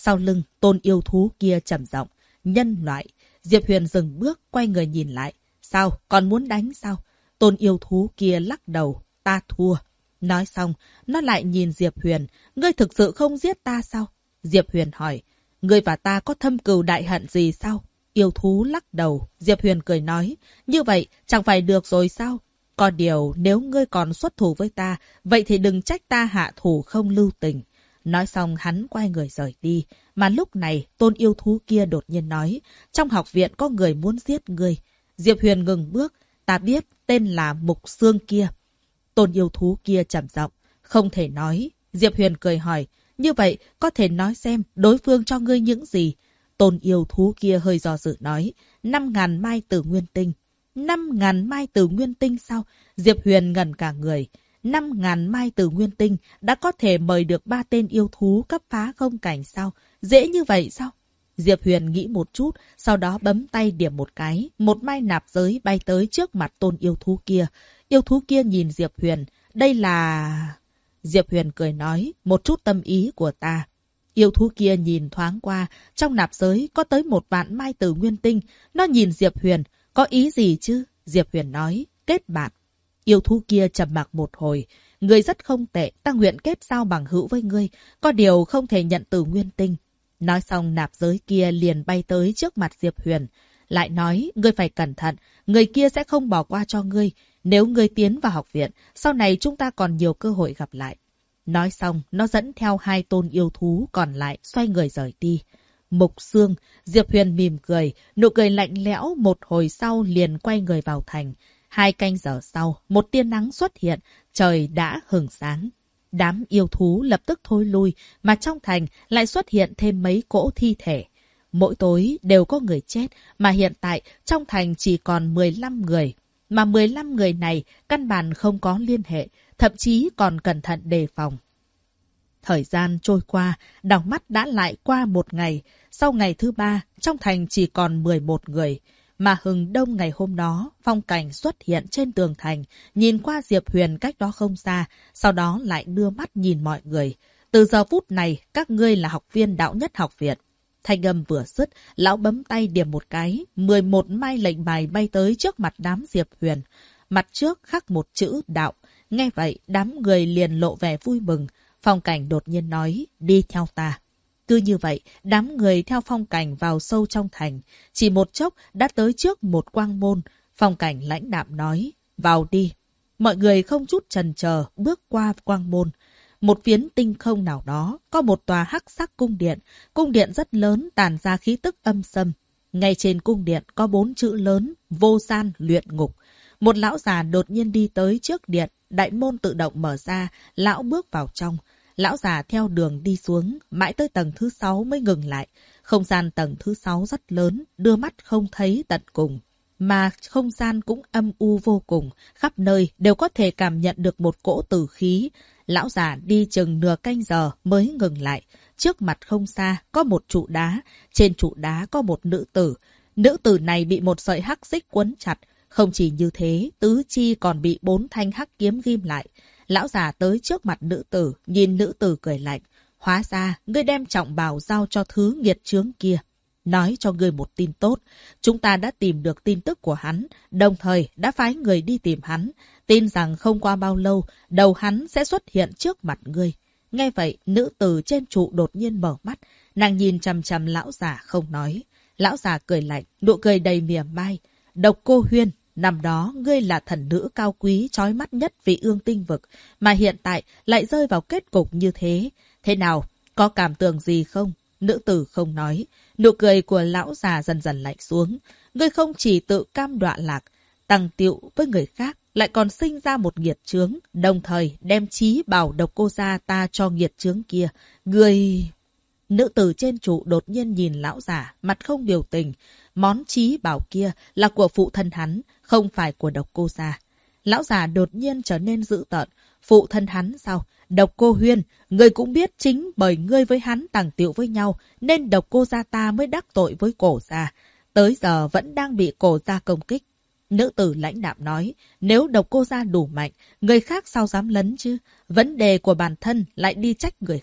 Sau lưng, tôn yêu thú kia trầm giọng, nhân loại. Diệp Huyền dừng bước, quay người nhìn lại. Sao, còn muốn đánh sao? Tôn yêu thú kia lắc đầu, ta thua. Nói xong, nó lại nhìn Diệp Huyền, ngươi thực sự không giết ta sao? Diệp Huyền hỏi, ngươi và ta có thâm cừu đại hận gì sao? Yêu thú lắc đầu, Diệp Huyền cười nói, như vậy chẳng phải được rồi sao? Có điều nếu ngươi còn xuất thủ với ta, vậy thì đừng trách ta hạ thủ không lưu tình. Nói xong hắn quay người rời đi, mà lúc này tôn yêu thú kia đột nhiên nói, trong học viện có người muốn giết ngươi. Diệp Huyền ngừng bước, ta biết tên là Mục Xương kia. Tôn yêu thú kia trầm giọng, không thể nói. Diệp Huyền cười hỏi, như vậy có thể nói xem đối phương cho ngươi những gì? Tôn yêu thú kia hơi do dự nói, 5.000 mai tử nguyên tinh. 5.000 mai tử nguyên tinh sao? Diệp Huyền ngẩn cả người. 5.000 mai tử nguyên tinh đã có thể mời được 3 tên yêu thú cấp phá không cảnh sao? Dễ như vậy sao? Diệp Huyền nghĩ một chút, sau đó bấm tay điểm một cái. Một mai nạp giới bay tới trước mặt tôn yêu thú kia. Yêu thú kia nhìn Diệp Huyền. Đây là... Diệp Huyền cười nói, một chút tâm ý của ta. Yêu thú kia nhìn thoáng qua, trong nạp giới có tới 1.000 mai tử nguyên tinh. Nó nhìn Diệp Huyền, có ý gì chứ? Diệp Huyền nói, kết bạn. Yêu thú kia trầm mặc một hồi. Ngươi rất không tệ, ta nguyện kết giao bằng hữu với ngươi. Có điều không thể nhận tử nguyên tinh. Nói xong nạp giới kia liền bay tới trước mặt Diệp Huyền. Lại nói, ngươi phải cẩn thận, người kia sẽ không bỏ qua cho ngươi. Nếu ngươi tiến vào học viện, sau này chúng ta còn nhiều cơ hội gặp lại. Nói xong, nó dẫn theo 2 tôn yêu thú còn lại xoay người rời đi. Mục Xương, Diệp Huyền mỉm cười, nụ cười lạnh lẽo một hồi sau liền quay người vào thành. 2 canh giờ sau, một tia nắng xuất hiện, trời đã hửng sáng. Đám yêu thú lập tức thôi lui, mà trong thành lại xuất hiện thêm mấy cỗ thi thể. Mỗi tối đều có người chết, mà hiện tại trong thành chỉ còn 15 người. Mà 15 người này căn bản không có liên hệ, thậm chí còn cẩn thận đề phòng. Thời gian trôi qua, đảo mắt đã lại qua 1 ngày. Sau ngày thứ 3, trong thành chỉ còn 11 người. Mà hừng đông ngày hôm đó, phong cảnh xuất hiện trên tường thành, nhìn qua Diệp Huyền cách đó không xa, sau đó lại đưa mắt nhìn mọi người. Từ giờ phút này, các ngươi là học viên đạo nhất học viện. Thanh âm vừa dứt, lão bấm tay điểm một cái, 11 mai lệnh bài bay tới trước mặt đám Diệp Huyền. Mặt trước khắc một chữ đạo. Nghe vậy, đám người liền lộ vẻ vui mừng. Phong cảnh đột nhiên nói, đi theo ta. Cứ như vậy, đám người theo phong cảnh vào sâu trong thành. Chỉ một chốc đã tới trước một quang môn. Phong cảnh lãnh đạm nói, vào đi. Mọi người không chút chần chờ bước qua quang môn. Một phiến tinh không nào đó, có một tòa hắc sắc cung điện. Cung điện rất lớn, tản ra khí tức âm sâm. Ngay trên cung điện có 4 chữ lớn, vô gian luyện ngục. Một lão già đột nhiên đi tới trước điện, đại môn tự động mở ra, lão bước vào trong. Lão già theo đường đi xuống, mãi tới tầng thứ 6 mới ngừng lại. Không gian tầng thứ 6 rất lớn, đưa mắt không thấy tận cùng. Mà không gian cũng âm u vô cùng, khắp nơi đều có thể cảm nhận được một cỗ tử khí. Lão già đi chừng nửa canh giờ mới ngừng lại. Trước mặt không xa có một trụ đá, trên trụ đá có một nữ tử. Nữ tử này bị một sợi hắc xích quấn chặt. Không chỉ như thế, tứ chi còn bị 4 thanh hắc kiếm ghim lại. Lão già tới trước mặt nữ tử, nhìn nữ tử cười lạnh. Hóa ra, ngươi đem trọng bào giao cho thứ nghiệt chướng kia. Nói cho ngươi một tin tốt. Chúng ta đã tìm được tin tức của hắn, đồng thời đã phái người đi tìm hắn. Tin rằng không qua bao lâu, đầu hắn sẽ xuất hiện trước mặt ngươi. Nghe vậy, nữ tử trên trụ đột nhiên mở mắt. Nàng nhìn chằm chằm lão già không nói. Lão già cười lạnh, nụ cười đầy mỉa mai. Độc Cô Huyên, năm đó ngươi là thần nữ cao quý chói mắt nhất vì ương tinh vực, mà hiện tại lại rơi vào kết cục như thế. Thế nào, có cảm tưởng gì không? Nữ tử không nói. Nụ cười của lão già dần dần lạnh xuống. Ngươi không chỉ tự cam đọa lạc, tăng tiệu với người khác, lại còn sinh ra một nghiệt chướng, đồng thời đem chí bảo Độc Cô gia ta cho nghiệt chướng kia. Ngươi... Nữ tử trên trụ đột nhiên nhìn lão già, mặt không biểu tình. Món chí bảo kia là của phụ thân hắn, không phải của Độc Cô gia. Lão già đột nhiên trở nên dữ tợn. Phụ thân hắn sao? Độc Cô Huyên, ngươi cũng biết chính bởi ngươi với hắn tàng tiệu với nhau, nên Độc Cô gia ta mới đắc tội với Cổ gia. Tới giờ vẫn đang bị Cổ gia công kích. Nữ tử lãnh đạm nói, nếu Độc Cô gia đủ mạnh, người khác sao dám lấn chứ? Vấn đề của bản thân lại đi trách người khác.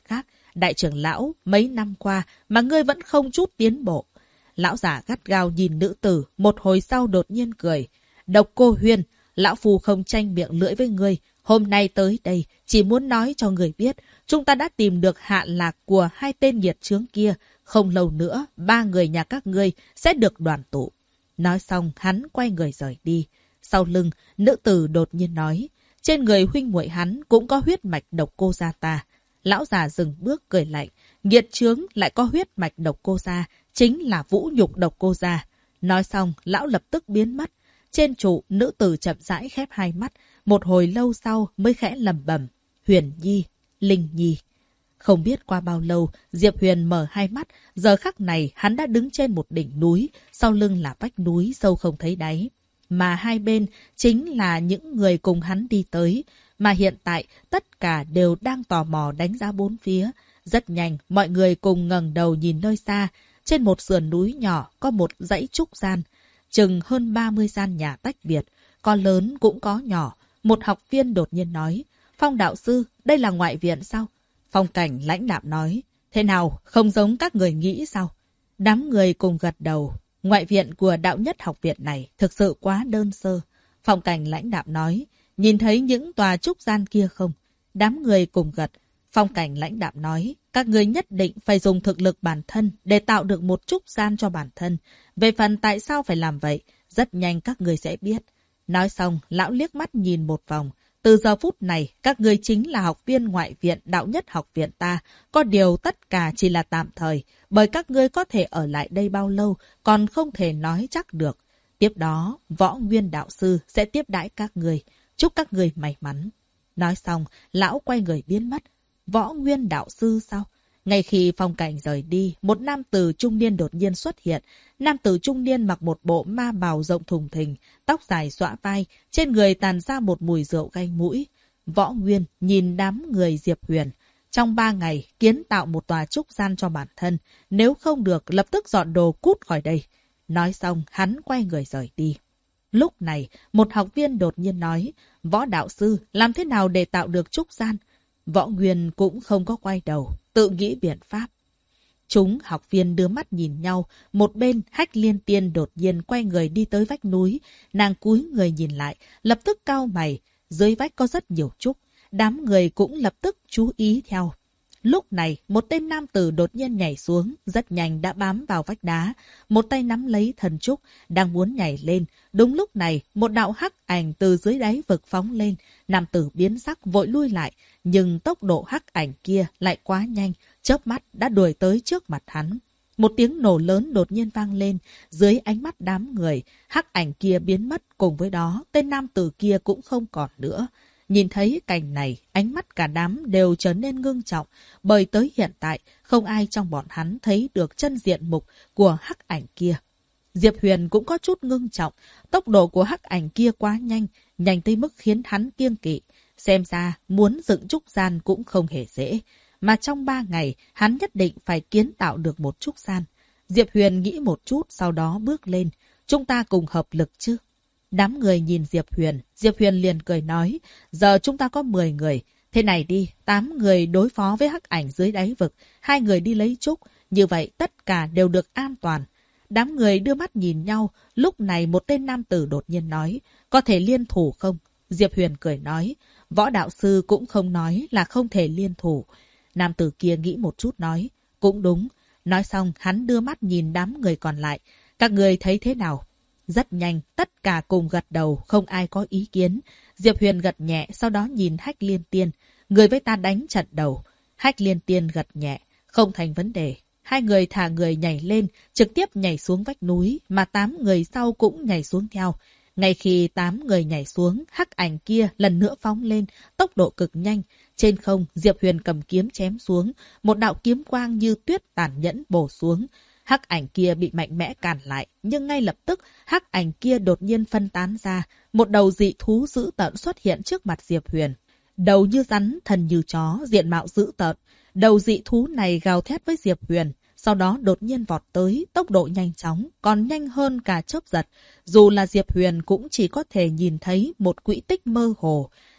Đại trưởng lão, mấy năm qua mà ngươi vẫn không chút tiến bộ. Lão già gắt gao nhìn nữ tử, một hồi sau đột nhiên cười. Độc Cô Huyên, lão phu không tranh miệng lưỡi với ngươi. Hôm nay tới đây, chỉ muốn nói cho người biết, chúng ta đã tìm được hạ lạc của hai tên nghiệt chướng kia. Không lâu nữa, 3 người nhà các ngươi sẽ được đoàn tụ. Nói xong, hắn quay người rời đi. Sau lưng, nữ tử đột nhiên nói, trên người huynh muội hắn cũng có huyết mạch Độc Cô gia ta. Lão già dừng bước cười lạnh, nghiệt chướng lại có huyết mạch Độc Cô gia, chính là vũ nhục Độc Cô gia. Nói xong, lão lập tức biến mất. Trên trụ, nữ tử chậm rãi khép hai mắt, một hồi lâu sau mới khẽ lẩm bẩm, Huyền Nhi, Linh Nhi. Không biết qua bao lâu, Diệp Huyền mở hai mắt, giờ khắc này hắn đã đứng trên một đỉnh núi, sau lưng là vách núi sâu không thấy đáy. Mà hai bên chính là những người cùng hắn đi tới, mà hiện tại tất cả đều đang tò mò đánh giá bốn phía. Rất nhanh, mọi người cùng ngẩng đầu nhìn nơi xa, trên một sườn núi nhỏ có một dãy trúc gian, chừng hơn 30 gian nhà tách biệt, có lớn cũng có nhỏ. Một học viên đột nhiên nói, Phong đạo sư, đây là ngoại viện sao? Phong Cảnh lãnh đạm nói, thế nào, không giống các người nghĩ sao? Đám người cùng gật đầu, ngoại viện của đạo nhất học viện này thực sự quá đơn sơ. Phong Cảnh lãnh đạm nói, nhìn thấy những tòa trúc gian kia không? Đám người cùng gật. Phong Cảnh lãnh đạm nói, các người nhất định phải dùng thực lực bản thân để tạo được một trúc gian cho bản thân. Về phần tại sao phải làm vậy, rất nhanh các người sẽ biết. Nói xong, lão liếc mắt nhìn một vòng. Từ giờ phút này, các người chính là học viên ngoại viện đạo nhất học viện ta. Có điều tất cả chỉ là tạm thời, bởi các ngươi có thể ở lại đây bao lâu, còn không thể nói chắc được. Tiếp đó, Võ Nguyên đạo sư sẽ tiếp đãi các người. Chúc các người may mắn. Nói xong, lão quay người biến mất. Võ Nguyên đạo sư sao? Ngay khi Phong Cảnh rời đi, một nam tử trung niên đột nhiên xuất hiện. Nam tử trung niên mặc một bộ ma bào rộng thùng thình, tóc dài xõa vai, trên người tàn ra một mùi rượu gây mũi. Võ Nguyên nhìn đám người Diệp Huyền. Trong 3 ngày, kiến tạo một tòa trúc gian cho bản thân. Nếu không được, lập tức dọn đồ cút khỏi đây. Nói xong, hắn quay người rời đi. Lúc này, một học viên đột nhiên nói, Võ đạo sư, làm thế nào để tạo được trúc gian? Võ Nguyên cũng không có quay đầu, tự nghĩ biện pháp. Chúng học viên đưa mắt nhìn nhau, một bên Hách Liên Tiên đột nhiên quay người đi tới vách núi, nàng cúi người nhìn lại, lập tức cau mày, dưới vách có rất nhiều trúc, đám người cũng lập tức chú ý theo. Lúc này, một tên nam tử đột nhiên nhảy xuống, rất nhanh đã bám vào vách đá, một tay nắm lấy thần trúc, đang muốn nhảy lên. Đúng lúc này, một đạo hắc ảnh từ dưới đáy vực phóng lên, nam tử biến sắc vội lui lại, nhưng tốc độ hắc ảnh kia lại quá nhanh, chớp mắt đã đuổi tới trước mặt hắn. Một tiếng nổ lớn đột nhiên vang lên, dưới ánh mắt đám người, hắc ảnh kia biến mất, cùng với đó, tên nam tử kia cũng không còn nữa. Nhìn thấy cảnh này, ánh mắt cả đám đều trở nên ngưng trọng, bởi tới hiện tại, không ai trong bọn hắn thấy được chân diện mục của hắc ảnh kia. Diệp Huyền cũng có chút ngưng trọng, tốc độ của hắc ảnh kia quá nhanh, nhanh tới mức khiến hắn kiêng kỵ. Xem ra, muốn dựng trúc gian cũng không hề dễ, mà trong 3 ngày, hắn nhất định phải kiến tạo được một trúc gian. Diệp Huyền nghĩ một chút, sau đó bước lên. Chúng ta cùng hợp lực chứ? Đám người nhìn Diệp Huyền liền cười nói, giờ chúng ta có 10 người. Thế này đi, 8 người đối phó với hắc ảnh dưới đáy vực, 2 người đi lấy trúc, như vậy tất cả đều được an toàn. Đám người đưa mắt nhìn nhau, lúc này một tên nam tử đột nhiên nói, có thể liên thủ không? Diệp Huyền cười nói, Võ đạo sư cũng không nói là không thể liên thủ. Nam tử kia nghĩ một chút nói, cũng đúng. Nói xong, hắn đưa mắt nhìn đám người còn lại, các người thấy thế nào? Rất nhanh, tất cả cùng gật đầu, không ai có ý kiến. Diệp Huyền gật nhẹ, sau đó nhìn Hách Liên Tiên. Người với ta đánh trận đầu. Hách Liên Tiên gật nhẹ, không thành vấn đề. 2 người thả người nhảy lên, trực tiếp nhảy xuống vách núi, mà 8 người sau cũng nhảy xuống theo. Ngay khi 8 người nhảy xuống, hắc ảnh kia lần nữa phóng lên, tốc độ cực nhanh. Trên không, Diệp Huyền cầm kiếm chém xuống, một đạo kiếm quang như tuyết tàn nhẫn bổ xuống. Hắc ảnh kia bị mạnh mẽ cản lại, nhưng ngay lập tức, hắc ảnh kia đột nhiên phân tán ra. Một đầu dị thú dữ tợn xuất hiện trước mặt Diệp Huyền. Đầu như rắn, thân như chó, diện mạo dữ tợn. Đầu dị thú này gào thét với Diệp Huyền, sau đó đột nhiên vọt tới, tốc độ nhanh chóng, còn nhanh hơn cả chớp giật. Dù là Diệp Huyền cũng chỉ có thể nhìn thấy một quỹ tích mơ hồ.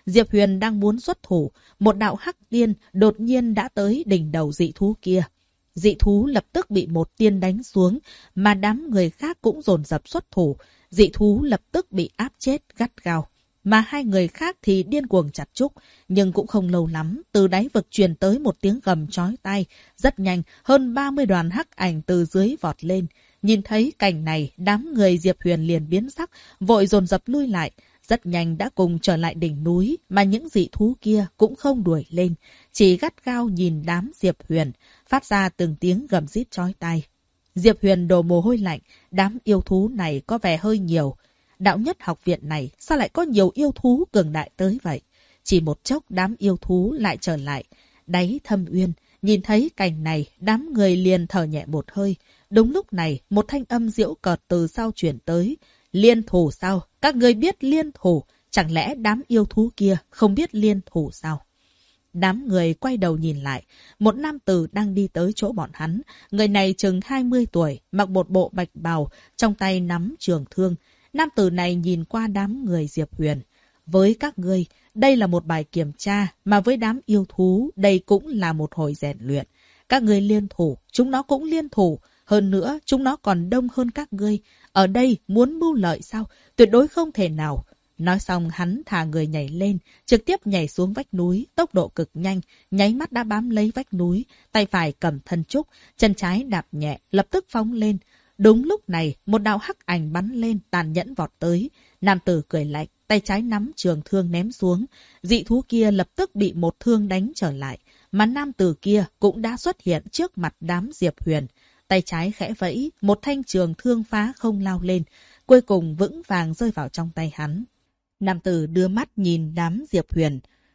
Diệp Huyền đang muốn xuất thủ, một đạo hắc tiên đột nhiên đã tới đỉnh đầu dị thú kia. Dị thú lập tức bị một tiên đánh xuống, mà đám người khác cũng dồn dập xuất thủ. Dị thú lập tức bị áp chết gắt gao. Mà hai người khác thì điên cuồng chặt trúc, nhưng cũng không lâu lắm, từ đáy vực truyền tới một tiếng gầm chói tai. Rất nhanh, hơn 30 đoàn hắc ảnh từ dưới vọt lên. Nhìn thấy cảnh này, đám người Diệp Huyền liền biến sắc, vội dồn dập lui lại. Rất nhanh đã cùng trở lại đỉnh núi, mà những dị thú kia cũng không đuổi lên, chỉ gắt gao nhìn đám Diệp Huyền, phát ra từng tiếng gầm rít chói tai. Diệp Huyền đổ mồ hôi lạnh, đám yêu thú này có vẻ hơi nhiều. Đạo nhất học viện này sao lại có nhiều yêu thú cường đại tới vậy? Chỉ một chốc đám yêu thú lại trở lại. Đáy thâm uyên, nhìn thấy cảnh này, đám người liền thở nhẹ một hơi. Đúng lúc này, một thanh âm giễu cợt từ sau chuyển tới. Liên thủ sao? Các người biết liên thủ. Chẳng lẽ đám yêu thú kia không biết liên thủ sao? Đám người quay đầu nhìn lại. Một nam tử đang đi tới chỗ bọn hắn. Người này chừng 20 tuổi, mặc một bộ bạch bào, trong tay nắm trường thương. Nam tử này nhìn qua đám người Diệp Huyền. Với các ngươi, đây là một bài kiểm tra, mà với đám yêu thú, đây cũng là một hồi rèn luyện. Các ngươi liên thủ, chúng nó cũng liên thủ. Hơn nữa, chúng nó còn đông hơn các ngươi. Ở đây, muốn mưu lợi sao? Tuyệt đối không thể nào. Nói xong hắn thả người nhảy lên, trực tiếp nhảy xuống vách núi, tốc độ cực nhanh, nháy mắt đã bám lấy vách núi, tay phải cầm thân trúc, chân trái đạp nhẹ, lập tức phóng lên. Đúng lúc này, một đạo hắc ảnh bắn lên, tàn nhẫn vọt tới. Nam tử cười lạnh, tay trái nắm trường thương ném xuống. Dị thú kia lập tức bị một thương đánh trở lại, mà nam tử kia cũng đã xuất hiện trước mặt đám Diệp Huyền. Tay trái khẽ vẫy, một thanh trường thương phá không lao lên, cuối cùng vững vàng rơi vào trong tay hắn. Nam tử đưa mắt nhìn đám Diệp Huyền.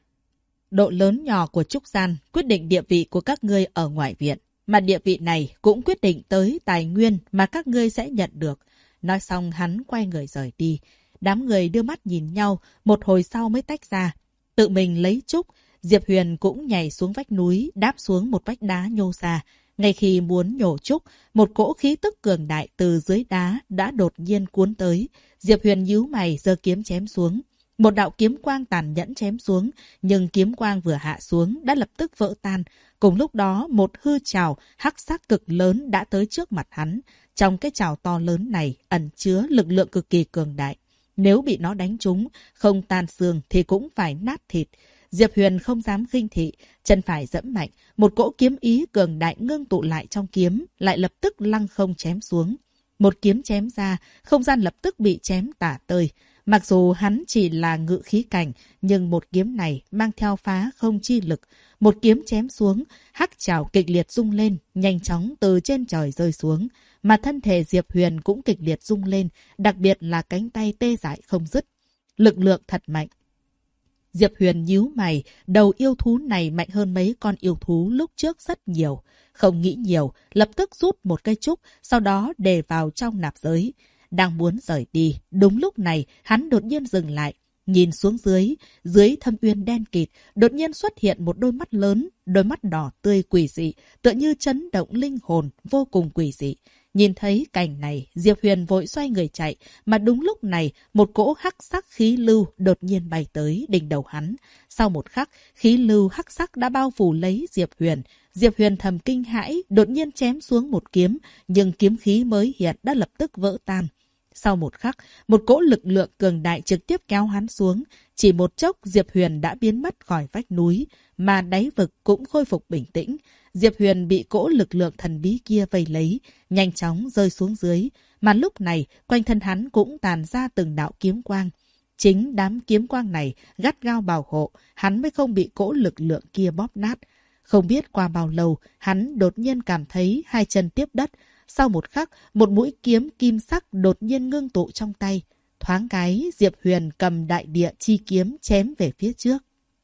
Độ lớn nhỏ của trúc gian quyết định địa vị của các ngươi ở ngoại viện, mà địa vị này cũng quyết định tới tài nguyên mà các ngươi sẽ nhận được. Nói xong hắn quay người rời đi. Đám người đưa mắt nhìn nhau, một hồi sau mới tách ra. Tự mình lấy trúc, Diệp Huyền cũng nhảy xuống vách núi, đáp xuống một vách đá nhô ra. Ngay khi muốn nhổ trúc, một cỗ khí tức cường đại từ dưới đá đã đột nhiên cuốn tới. Diệp Huyền nhíu mày giơ kiếm chém xuống. Một đạo kiếm quang tàn nhẫn chém xuống, nhưng kiếm quang vừa hạ xuống đã lập tức vỡ tan. Cùng lúc đó, một hư trảo hắc sắc cực lớn đã tới trước mặt hắn. Trong cái trảo to lớn này ẩn chứa lực lượng cực kỳ cường đại. Nếu bị nó đánh trúng, không tan xương thì cũng phải nát thịt. Diệp Huyền không dám khinh thị, chân phải giẫm mạnh, một cỗ kiếm ý cường đại ngưng tụ lại trong kiếm, lại lập tức lăng không chém xuống. Một kiếm chém ra, không gian lập tức bị chém tả tơi. Mặc dù hắn chỉ là ngự khí cảnh, nhưng một kiếm này mang theo phá không chi lực. Một kiếm chém xuống, hắc trảo kịch liệt rung lên, nhanh chóng từ trên trời rơi xuống. Mà thân thể Diệp Huyền cũng kịch liệt rung lên, đặc biệt là cánh tay tê dại không dứt. Lực lượng thật mạnh. Diệp Huyền nhíu mày, đầu yêu thú này mạnh hơn mấy con yêu thú lúc trước rất nhiều. Không nghĩ nhiều, lập tức rút một cây trúc, sau đó để vào trong nạp giới. Đang muốn rời đi, đúng lúc này hắn đột nhiên dừng lại. Nhìn xuống dưới thâm uyên đen kịt, đột nhiên xuất hiện một đôi mắt lớn, đôi mắt đỏ tươi quỷ dị, tựa như chấn động linh hồn, vô cùng quỷ dị. Nhìn thấy cảnh này, Diệp Huyền vội xoay người chạy, mà đúng lúc này, một cỗ hắc sắc khí lưu đột nhiên bay tới đỉnh đầu hắn. Sau một khắc, khí lưu hắc sắc đã bao phủ lấy Diệp Huyền. Diệp Huyền thầm kinh hãi, đột nhiên chém xuống một kiếm, nhưng kiếm khí mới hiện đã lập tức vỡ tan. Sau một khắc, một cỗ lực lượng cường đại trực tiếp kéo hắn xuống. Chỉ một chốc, Diệp Huyền đã biến mất khỏi vách núi, mà đáy vực cũng khôi phục bình tĩnh. Diệp Huyền bị cỗ lực lượng thần bí kia vây lấy, nhanh chóng rơi xuống dưới. Mà lúc này, quanh thân hắn cũng tàn ra từng đạo kiếm quang. Chính đám kiếm quang này gắt gao bảo hộ, hắn mới không bị cỗ lực lượng kia bóp nát. Không biết qua bao lâu, hắn đột nhiên cảm thấy hai chân tiếp đất. Sau một khắc, một mũi kiếm kim sắc đột nhiên ngưng tụ trong tay. Thoáng cái, Diệp Huyền cầm đại địa chi kiếm chém về phía trước.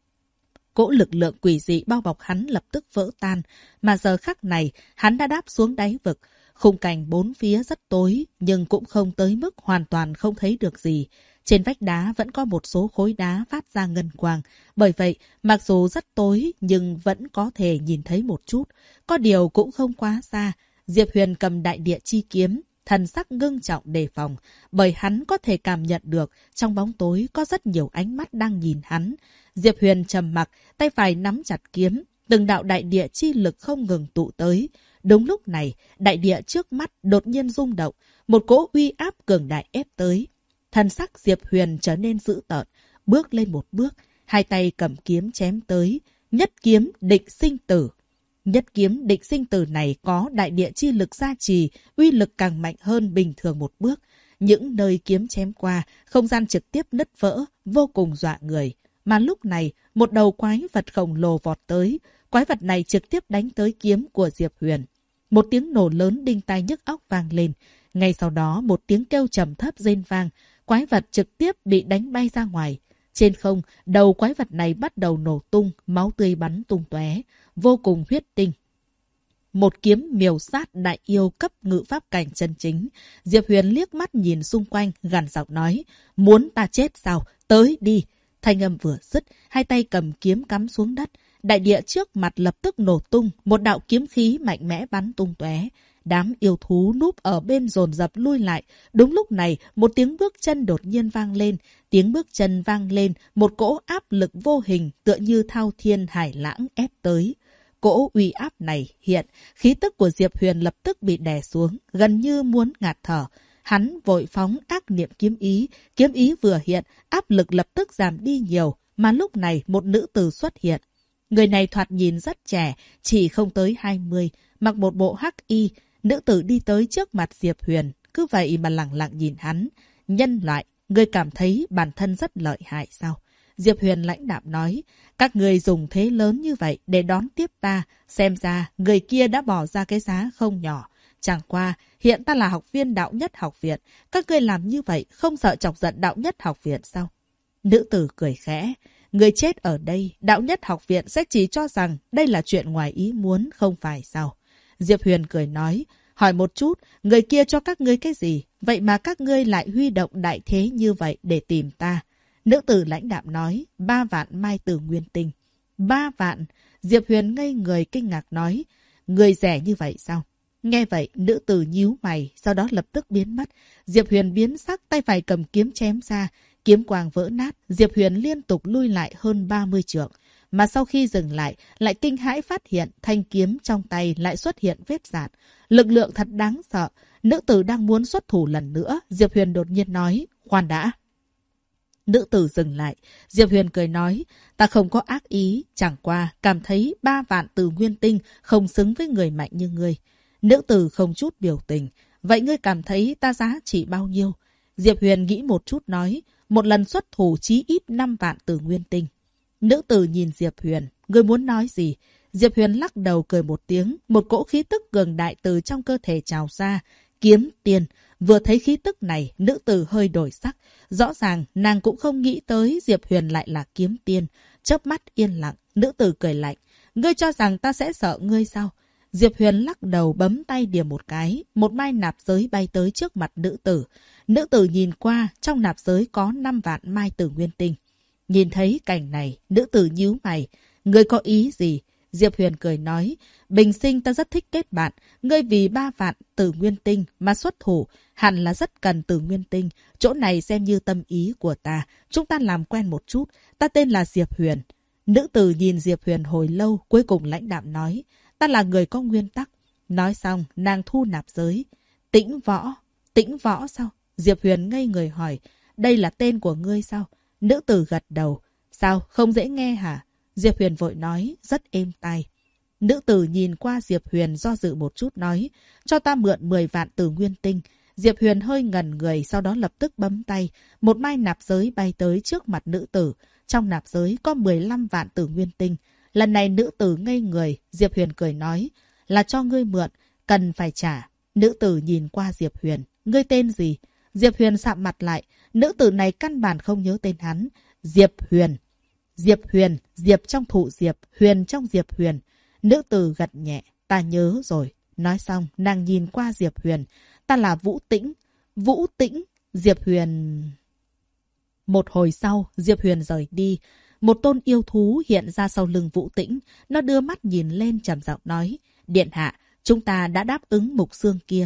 Cỗ lực lượng quỷ dị bao bọc hắn lập tức vỡ tan, mà giờ khắc này, hắn đã đáp xuống đáy vực. Khung cảnh bốn phía rất tối, nhưng cũng không tới mức hoàn toàn không thấy được gì. Trên vách đá vẫn có một số khối đá phát ra ngân quang. Bởi vậy, mặc dù rất tối, nhưng vẫn có thể nhìn thấy một chút. Có điều cũng không quá xa. Diệp Huyền cầm đại địa chi kiếm, thần sắc ngưng trọng đề phòng, bởi hắn có thể cảm nhận được trong bóng tối có rất nhiều ánh mắt đang nhìn hắn. Diệp Huyền trầm mặc, tay phải nắm chặt kiếm, từng đạo đại địa chi lực không ngừng tụ tới. Đúng lúc này, đại địa trước mắt đột nhiên rung động, một cỗ uy áp cường đại ép tới. Thần sắc Diệp Huyền trở nên dữ tợn, bước lên một bước, hai tay cầm kiếm chém tới, nhất kiếm định sinh tử. Nhất kiếm định sinh tử này có đại địa chi lực gia trì, uy lực càng mạnh hơn bình thường một bước. Những nơi kiếm chém qua, không gian trực tiếp nứt vỡ, vô cùng dọa người. Mà lúc này, một đầu quái vật khổng lồ vọt tới. Quái vật này trực tiếp đánh tới kiếm của Diệp Huyền. Một tiếng nổ lớn đinh tai nhức óc vang lên. Ngay sau đó, một tiếng kêu trầm thấp rên vang. Quái vật trực tiếp bị đánh bay ra ngoài. Trên không, đầu quái vật này bắt đầu nổ tung, máu tươi bắn tung tóe, vô cùng huyết tinh. Một kiếm miểu sát đại yêu cấp ngự pháp cảnh chân chính. Diệp Huyền liếc mắt nhìn xung quanh, gằn giọng nói, muốn ta chết sao? Tới đi! Thanh âm vừa dứt, hai tay cầm kiếm cắm xuống đất. Đại địa trước mặt lập tức nổ tung, một đạo kiếm khí mạnh mẽ bắn tung tóe. Đám yêu thú núp ở bên dồn dập lui lại. Đúng lúc này, một tiếng bước chân đột nhiên vang lên. Tiếng bước chân vang lên, một cỗ áp lực vô hình tựa như thao thiên hải lãng ép tới. Cỗ uy áp này hiện, khí tức của Diệp Huyền lập tức bị đè xuống, gần như muốn ngạt thở. Hắn vội phóng ác niệm kiếm ý vừa hiện, áp lực lập tức giảm đi nhiều, mà lúc này một nữ tử xuất hiện. Người này thoạt nhìn rất trẻ, chỉ không tới 20, mặc một bộ hắc y. Nữ tử đi tới trước mặt Diệp Huyền, cứ vậy mà lặng lặng nhìn hắn. Nhân loại, ngươi cảm thấy bản thân rất lợi hại sao? Diệp Huyền lãnh đạm nói, các người dùng thế lớn như vậy để đón tiếp ta, xem ra người kia đã bỏ ra cái giá không nhỏ. Chẳng qua, hiện ta là học viên đạo nhất học viện, các ngươi làm như vậy không sợ chọc giận đạo nhất học viện sao? Nữ tử cười khẽ, người chết ở đây, đạo nhất học viện sẽ chỉ cho rằng đây là chuyện ngoài ý muốn, không phải sao? Diệp Huyền cười nói, hỏi một chút, người kia cho các ngươi cái gì? Vậy mà các ngươi lại huy động đại thế như vậy để tìm ta. Nữ tử lãnh đạm nói, 3 vạn mai tử nguyên tinh. 3 vạn? Diệp Huyền ngây người kinh ngạc nói, người rẻ như vậy sao? Nghe vậy, nữ tử nhíu mày, sau đó lập tức biến mất. Diệp Huyền biến sắc, tay phải cầm kiếm chém ra. Kiếm quang vỡ nát, Diệp Huyền liên tục lui lại hơn 30 trượng. Mà sau khi dừng lại, lại kinh hãi phát hiện thanh kiếm trong tay lại xuất hiện vết rạn. Lực lượng thật đáng sợ. Nữ tử đang muốn xuất thủ lần nữa. Diệp Huyền đột nhiên nói, khoan đã. Nữ tử dừng lại. Diệp Huyền cười nói, ta không có ác ý, chẳng qua cảm thấy 3 vạn từ nguyên tinh không xứng với người mạnh như ngươi. Nữ tử không chút biểu tình. Vậy ngươi cảm thấy ta giá trị bao nhiêu? Diệp Huyền nghĩ một chút nói, một lần xuất thủ chí ít 5 vạn từ nguyên tinh. Nữ tử nhìn Diệp Huyền, ngươi muốn nói gì? Diệp Huyền lắc đầu cười một tiếng, một cỗ khí tức cường đại từ trong cơ thể trào ra. Kiếm tiên. Vừa thấy khí tức này, nữ tử hơi đổi sắc. Rõ ràng, nàng cũng không nghĩ tới Diệp Huyền lại là kiếm tiên. Chớp mắt yên lặng, nữ tử cười lạnh. Ngươi cho rằng ta sẽ sợ ngươi sao? Diệp Huyền lắc đầu bấm tay điểm một cái. Một mai nạp giới bay tới trước mặt nữ tử. Nữ tử nhìn qua, trong nạp giới có 5 vạn mai tử nguyên tinh. Nhìn thấy cảnh này, nữ tử nhíu mày. Ngươi có ý gì? Diệp Huyền cười nói, bình sinh ta rất thích kết bạn, ngươi vì 3 vạn tử nguyên tinh mà xuất thủ, hẳn là rất cần tử nguyên tinh, chỗ này xem như tâm ý của ta, chúng ta làm quen một chút, ta tên là Diệp Huyền. Nữ tử nhìn Diệp Huyền hồi lâu, cuối cùng lãnh đạm nói, ta là người có nguyên tắc. Nói xong, nàng thu nạp giới. Tĩnh võ sao? Diệp Huyền ngây người hỏi, đây là tên của ngươi sao? Nữ tử gật đầu, sao, không dễ nghe hả? Diệp Huyền vội nói, rất êm tai. Nữ tử nhìn qua Diệp Huyền do dự một chút nói, cho ta mượn 10 vạn tử nguyên tinh. Diệp Huyền hơi ngẩn người, sau đó lập tức bấm tay. Một mai nạp giới bay tới trước mặt nữ tử. Trong nạp giới có 15 vạn tử nguyên tinh. Lần này nữ tử ngây người, Diệp Huyền cười nói, là cho ngươi mượn, cần phải trả. Nữ tử nhìn qua Diệp Huyền, ngươi tên gì? Diệp Huyền sạm mặt lại, nữ tử này căn bản không nhớ tên hắn. Diệp Huyền. Diệp Huyền, Diệp trong thụ Diệp, Huyền trong Diệp Huyền. Nữ tử gật nhẹ, ta nhớ rồi. Nói xong, nàng nhìn qua Diệp Huyền. Ta là Vũ Tĩnh. Vũ Tĩnh, Diệp Huyền... Một hồi sau, Diệp Huyền rời đi. Một tôn yêu thú hiện ra sau lưng Vũ Tĩnh. Nó đưa mắt nhìn lên trầm giọng nói, Điện hạ, chúng ta đã đáp ứng mục xương kia.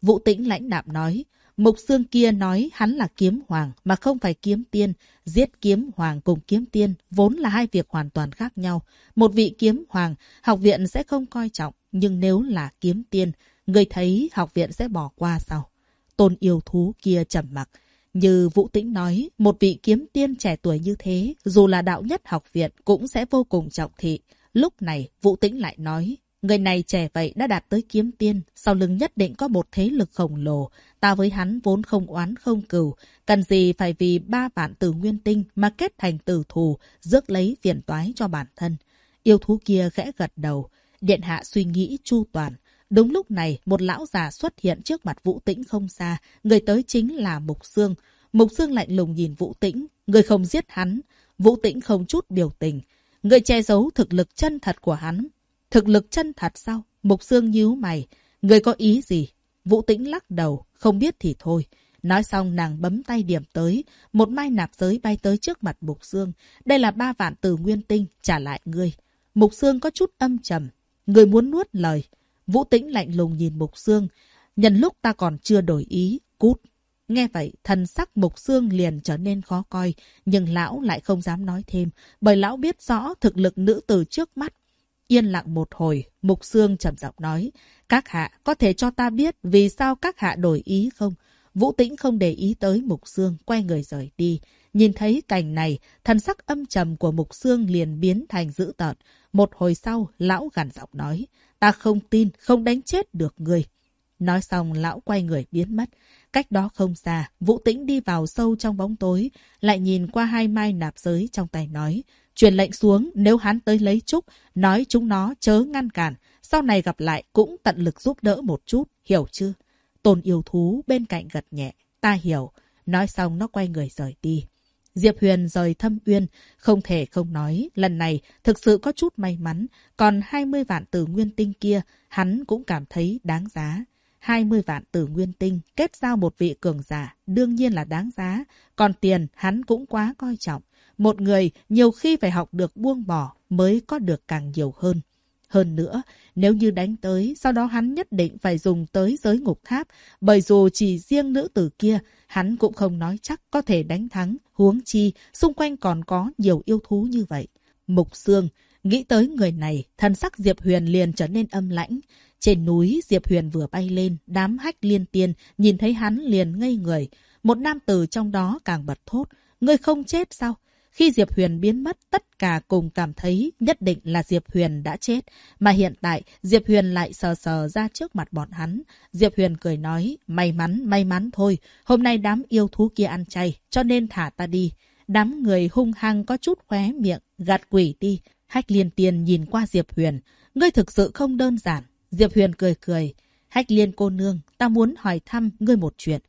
Vũ Tĩnh lãnh đạm nói. Mục Xương kia nói hắn là kiếm hoàng mà không phải kiếm tiên. Giết kiếm hoàng cùng kiếm tiên vốn là hai việc hoàn toàn khác nhau. Một vị kiếm hoàng, học viện sẽ không coi trọng. Nhưng nếu là kiếm tiên, người thấy học viện sẽ bỏ qua sao? Tôn yêu thú kia trầm mặc. Như Vũ Tĩnh nói, một vị kiếm tiên trẻ tuổi như thế, dù là đạo nhất học viện cũng sẽ vô cùng trọng thị. Lúc này, Vũ Tĩnh lại nói, người này trẻ vậy đã đạt tới kiếm tiên, sau lưng nhất định có một thế lực khổng lồ. Ta với hắn vốn không oán không cừu, cần gì phải vì 3 vạn tử nguyên tinh mà kết thành tử thù, rước lấy phiền toái cho bản thân. Yêu thú kia khẽ gật đầu, điện hạ suy nghĩ chu toàn. Đúng lúc này, một lão già xuất hiện trước mặt Vũ Tĩnh không xa, người tới chính là Mục Xương. Mục Xương lạnh lùng nhìn Vũ Tĩnh, người không giết hắn. Vũ Tĩnh không chút biểu tình, người che giấu thực lực chân thật của hắn. Thực lực chân thật sao? Mục Xương nhíu mày, người có ý gì? Vũ Tĩnh lắc đầu, không biết thì thôi. Nói xong nàng bấm tay điểm tới, một mai nạp giới bay tới trước mặt Mục Xương. Đây là 3 vạn tử nguyên tinh, trả lại ngươi. Mục Xương có chút âm trầm, người muốn nuốt lời. Vũ Tĩnh lạnh lùng nhìn Mục Xương, nhân lúc ta còn chưa đổi ý, cút. Nghe vậy, thần sắc Mục Xương liền trở nên khó coi, nhưng lão lại không dám nói thêm, bởi lão biết rõ thực lực nữ tử trước mắt. Yên lặng một hồi, Mục Xương trầm giọng nói, các hạ có thể cho ta biết vì sao các hạ đổi ý không? Vũ Tĩnh không để ý tới Mục Xương, quay người rời đi. Nhìn thấy cảnh này, thần sắc âm trầm của Mục Xương liền biến thành dữ tợn. Một hồi sau, lão gằn giọng nói, ta không tin, không đánh chết được người. Nói xong, lão quay người biến mất. Cách đó không xa, Vũ Tĩnh đi vào sâu trong bóng tối, lại nhìn qua 2 mai nạp giới trong tay nói, truyền lệnh xuống, nếu hắn tới lấy trúc, nói chúng nó chớ ngăn cản, sau này gặp lại cũng tận lực giúp đỡ một chút, hiểu chưa? Tôn yêu thú bên cạnh gật nhẹ, ta hiểu. Nói xong nó quay người rời đi. Diệp Huyền rời Thâm Uyên, không thể không nói, lần này thực sự có chút may mắn, còn 20 vạn tử nguyên tinh kia, hắn cũng cảm thấy đáng giá. 20 vạn tử nguyên tinh, kết giao một vị cường giả, đương nhiên là đáng giá, còn tiền hắn cũng quá coi trọng. Một người nhiều khi phải học được buông bỏ mới có được càng nhiều hơn. Hơn nữa, nếu như đánh tới, sau đó hắn nhất định phải dùng tới giới ngục tháp, bởi dù chỉ riêng nữ tử kia, hắn cũng không nói chắc có thể đánh thắng, huống chi, xung quanh còn có nhiều yêu thú như vậy. Mục Xương, nghĩ tới người này, thân sắc Diệp Huyền liền trở nên âm lãnh. Trên núi, Diệp Huyền vừa bay lên, đám Hách Liên Tiên nhìn thấy hắn liền ngây người. Một nam tử trong đó càng bật thốt, ngươi không chết sao? Khi Diệp Huyền biến mất, tất cả cùng cảm thấy nhất định là Diệp Huyền đã chết. Mà hiện tại, Diệp Huyền lại sờ sờ ra trước mặt bọn hắn. Diệp Huyền cười nói, may mắn thôi. Hôm nay đám yêu thú kia ăn chay, cho nên thả ta đi. Đám người hung hăng có chút khóe miệng, gạt quỷ đi. Hách Liên Tiên nhìn qua Diệp Huyền. Ngươi thực sự không đơn giản. Diệp Huyền cười. Hách Liên cô nương, ta muốn hỏi thăm ngươi một chuyện.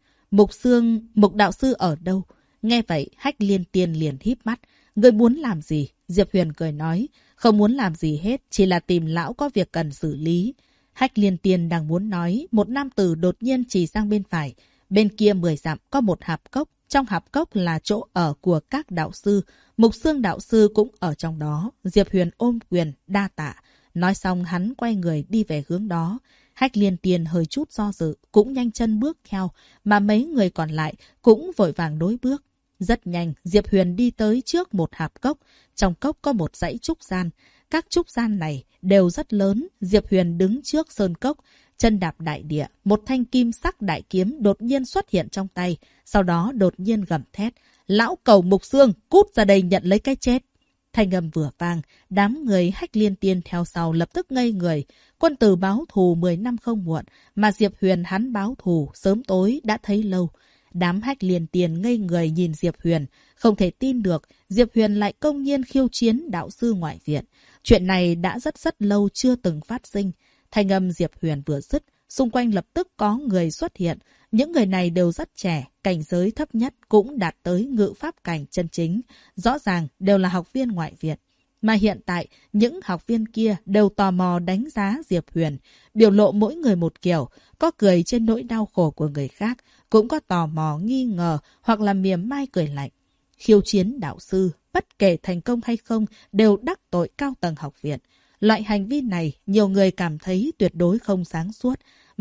Mục đạo sư ở đâu? Nghe vậy, Hách Liên Tiên liền híp mắt. Ngươi muốn làm gì? Diệp Huyền cười nói. Không muốn làm gì hết, chỉ là tìm lão có việc cần xử lý. Hách Liên Tiên đang muốn nói, một nam tử đột nhiên chỉ sang bên phải. Bên kia 10 dặm có một hạp cốc. Trong hạp cốc là chỗ ở của các đạo sư. Mục Xương đạo sư cũng ở trong đó. Diệp Huyền ôm quyền, đa tạ. Nói xong hắn quay người đi về hướng đó. Hách Liên Tiên hơi chút do dự, cũng nhanh chân bước theo, mà mấy người còn lại cũng vội vàng đối bước. Rất nhanh, Diệp Huyền đi tới trước một hạp cốc. Trong cốc có một dãy trúc gian. Các trúc gian này đều rất lớn. Diệp Huyền đứng trước sơn cốc, chân đạp đại địa. Một thanh kim sắc đại kiếm đột nhiên xuất hiện trong tay. Sau đó đột nhiên gầm thét. Lão cầu Mục Xương, cút ra đây nhận lấy cái chết. Thanh âm vừa vang, đám người Hách Liên Tiên theo sau lập tức ngây người. Quân tử báo thù 10 năm không muộn, mà Diệp Huyền hắn báo thù sớm tối đã thấy lâu. Đám Hách Liên Tiên ngây người nhìn Diệp Huyền, không thể tin được Diệp Huyền lại công nhiên khiêu chiến đạo sư ngoại viện. Chuyện này đã rất lâu chưa từng phát sinh. Thanh âm Diệp Huyền vừa dứt, xung quanh lập tức có người xuất hiện. Những người này đều rất trẻ, cảnh giới thấp nhất cũng đạt tới ngự pháp cảnh chân chính. Rõ ràng đều là học viên ngoại viện. Mà hiện tại, những học viên kia đều tò mò đánh giá Diệp Huyền. Biểu lộ mỗi người một kiểu, có cười trên nỗi đau khổ của người khác, cũng có tò mò nghi ngờ hoặc là mỉa mai cười lạnh. Khiêu chiến đạo sư, bất kể thành công hay không, đều đắc tội cao tầng học viện. Loại hành vi này, nhiều người cảm thấy tuyệt đối không sáng suốt.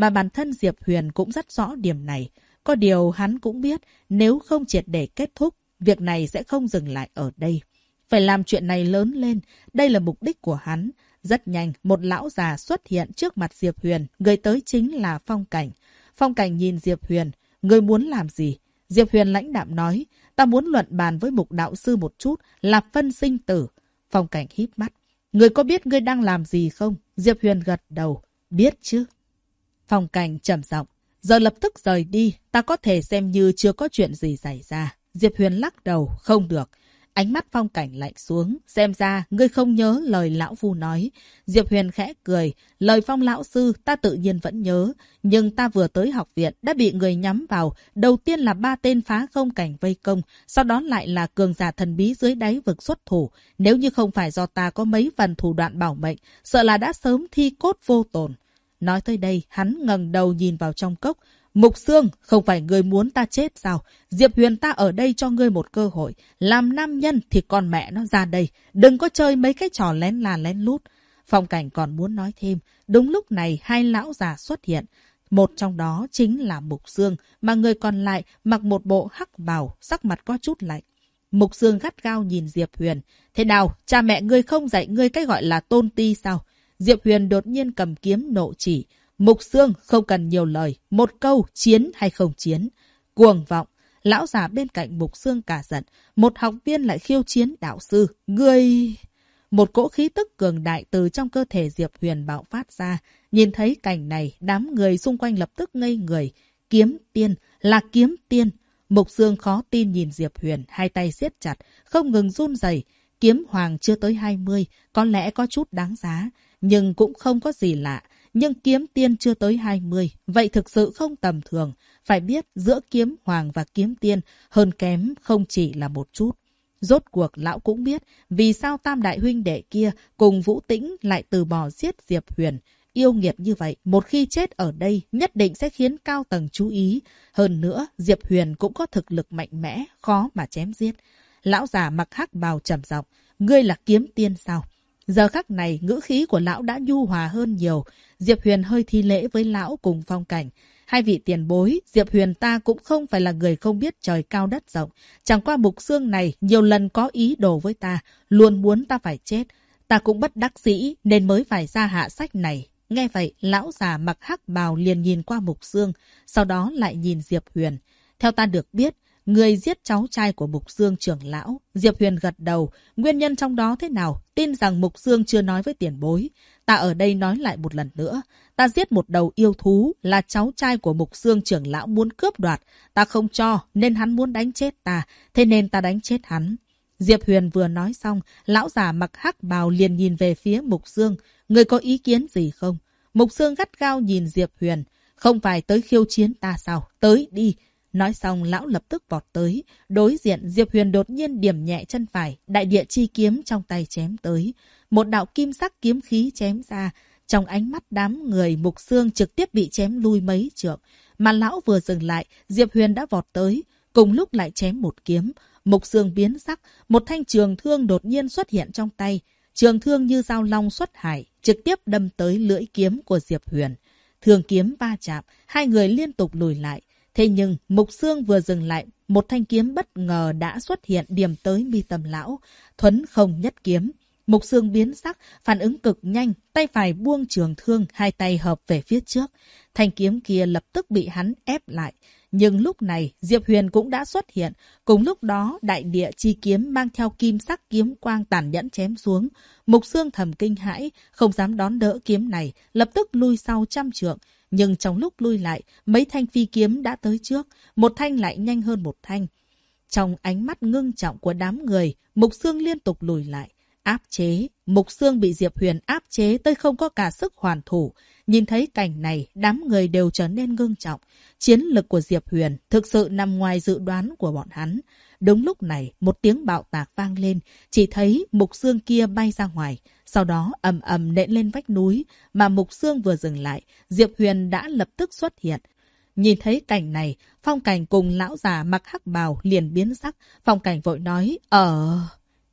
mà bản thân Diệp Huyền cũng rất rõ điểm này. Có điều hắn cũng biết nếu không triệt để kết thúc, việc này sẽ không dừng lại ở đây. Phải làm chuyện này lớn lên, đây là mục đích của hắn. Rất nhanh, một lão già xuất hiện trước mặt Diệp Huyền, người tới chính là Phong Cảnh. Phong Cảnh nhìn Diệp Huyền, người muốn làm gì? Diệp Huyền lãnh đạm nói, ta muốn luận bàn với Mục đạo sư một chút, là phân sinh tử. Phong Cảnh híp mắt, người có biết ngươi đang làm gì không? Diệp Huyền gật đầu, biết chứ. Phong Cảnh trầm giọng, giờ lập tức rời đi, ta có thể xem như chưa có chuyện gì xảy ra. Diệp Huyền lắc đầu, không được. Ánh mắt Phong Cảnh lạnh xuống, xem ra ngươi không nhớ lời lão phu nói. Diệp Huyền khẽ cười, lời Phong lão sư ta tự nhiên vẫn nhớ, nhưng ta vừa tới học viện đã bị người nhắm vào, đầu tiên là 3 tên phá không cảnh vây công, sau đó lại là cường giả thần bí dưới đáy vực xuất thủ. Nếu như không phải do ta có mấy phần thủ đoạn bảo mệnh, sợ là đã sớm thi cốt vô tổn. Nói tới đây, hắn ngẩng đầu nhìn vào trong cốc. Mục Xương, không phải ngươi muốn ta chết sao? Diệp Huyền ta ở đây cho ngươi một cơ hội. Làm nam nhân thì con mẹ nó ra đây. Đừng có chơi mấy cái trò lén là lén lút. Phong Cảnh còn muốn nói thêm. Đúng lúc này, 2 lão già xuất hiện. Một trong đó chính là Mục Xương, mà người còn lại mặc một bộ hắc bào, sắc mặt có chút lạnh. Mục Xương gắt gao nhìn Diệp Huyền. Thế nào, cha mẹ ngươi không dạy ngươi cái gọi là tôn ti sao? Diệp Huyền đột nhiên cầm kiếm nộ chỉ. Mục Xương không cần nhiều lời, một câu chiến hay không chiến. Cuồng vọng, lão già bên cạnh Mục Xương cả giận, một học viên lại khiêu chiến đạo sư, ngươi... Một cỗ khí tức cường đại từ trong cơ thể Diệp Huyền bạo phát ra, nhìn thấy cảnh này, đám người xung quanh lập tức ngây người. Kiếm tiên, là kiếm tiên. Mục Xương khó tin nhìn Diệp Huyền, hai tay siết chặt, không ngừng run rẩy. Kiếm hoàng chưa tới 20, có lẽ có chút đáng giá, nhưng cũng không có gì lạ. Nhưng kiếm tiên chưa tới 20, vậy thực sự không tầm thường. Phải biết, giữa kiếm hoàng và kiếm tiên, hơn kém không chỉ là một chút. Rốt cuộc lão cũng biết, vì sao tam đại huynh đệ kia cùng Vũ Tĩnh lại từ bỏ giết Diệp Huyền. Yêu nghiệt như vậy, một khi chết ở đây, nhất định sẽ khiến cao tầng chú ý. Hơn nữa, Diệp Huyền cũng có thực lực mạnh mẽ, khó mà chém giết. Lão già mặc hắc bào trầm giọng, ngươi là kiếm tiên sao? Giờ khắc này, ngữ khí của lão đã nhu hòa hơn nhiều. Diệp Huyền hơi thi lễ với lão cùng Phong Cảnh. Hai vị tiền bối, Diệp Huyền ta cũng không phải là người không biết trời cao đất rộng. Chẳng qua Mục Xương này nhiều lần có ý đồ với ta, luôn muốn ta phải chết. Ta cũng bất đắc dĩ nên mới phải ra hạ sách này. Nghe vậy, lão già mặc hắc bào liền nhìn qua Mục Xương, sau đó lại nhìn Diệp Huyền. Theo ta được biết, người giết cháu trai của Mục Xương trưởng lão. Diệp Huyền gật đầu. Nguyên nhân trong đó thế nào? Tin rằng Mục Xương chưa nói với tiền bối. Ta ở đây nói lại một lần nữa. Ta giết một đầu yêu thú là cháu trai của Mục Xương trưởng lão muốn cướp đoạt. Ta không cho nên hắn muốn đánh chết ta. Thế nên ta đánh chết hắn. Diệp Huyền vừa nói xong, lão già mặc hắc bào liền nhìn về phía Mục Xương. Người có ý kiến gì không? Mục Xương gắt gao nhìn Diệp Huyền. Không phải tới khiêu chiến ta sao? Tới đi. Nói xong lão lập tức vọt tới. Đối diện Diệp Huyền đột nhiên điểm nhẹ chân phải, đại địa chi kiếm trong tay chém tới. Một đạo kim sắc kiếm khí chém ra. Trong ánh mắt đám người Mục Xương trực tiếp bị chém lui mấy trượng. Mà lão vừa dừng lại, Diệp Huyền đã vọt tới. Cùng lúc lại chém một kiếm. Mục Xương biến sắc, một thanh trường thương đột nhiên xuất hiện trong tay. Trường thương như dao long xuất hải, trực tiếp đâm tới lưỡi kiếm của Diệp Huyền. Thương kiếm va chạm, hai người liên tục lùi lại. Thế nhưng, Mục Xương vừa dừng lại, một thanh kiếm bất ngờ đã xuất hiện điểm tới mi tâm lão. Thuấn không nhất kiếm. Mục Xương biến sắc, phản ứng cực nhanh, tay phải buông trường thương, hai tay hợp về phía trước. Thanh kiếm kia lập tức bị hắn ép lại. Nhưng lúc này, Diệp Huyền cũng đã xuất hiện. Cùng lúc đó, đại địa chi kiếm mang theo kim sắc kiếm quang tàn nhẫn chém xuống. Mục Xương thầm kinh hãi, không dám đón đỡ kiếm này, lập tức lui sau 100 trượng. Nhưng trong lúc lui lại, mấy thanh phi kiếm đã tới trước, một thanh lại nhanh hơn một thanh. Trong ánh mắt ngưng trọng của đám người, Mục Xương liên tục lùi lại. Áp chế, Mục Xương bị Diệp Huyền áp chế tới không có cả sức hoàn thủ. Nhìn thấy cảnh này, đám người đều trở nên ngưng trọng. Chiến lực của Diệp Huyền thực sự nằm ngoài dự đoán của bọn hắn. Đúng lúc này, một tiếng bạo tạc vang lên, chỉ thấy Mục Xương kia bay ra ngoài. Sau đó ầm ầm nện lên vách núi, mà Mục Xương vừa dừng lại, Diệp Huyền đã lập tức xuất hiện. Nhìn thấy cảnh này, Phong Cảnh cùng lão già mặc hắc bào liền biến sắc. Phong Cảnh vội nói,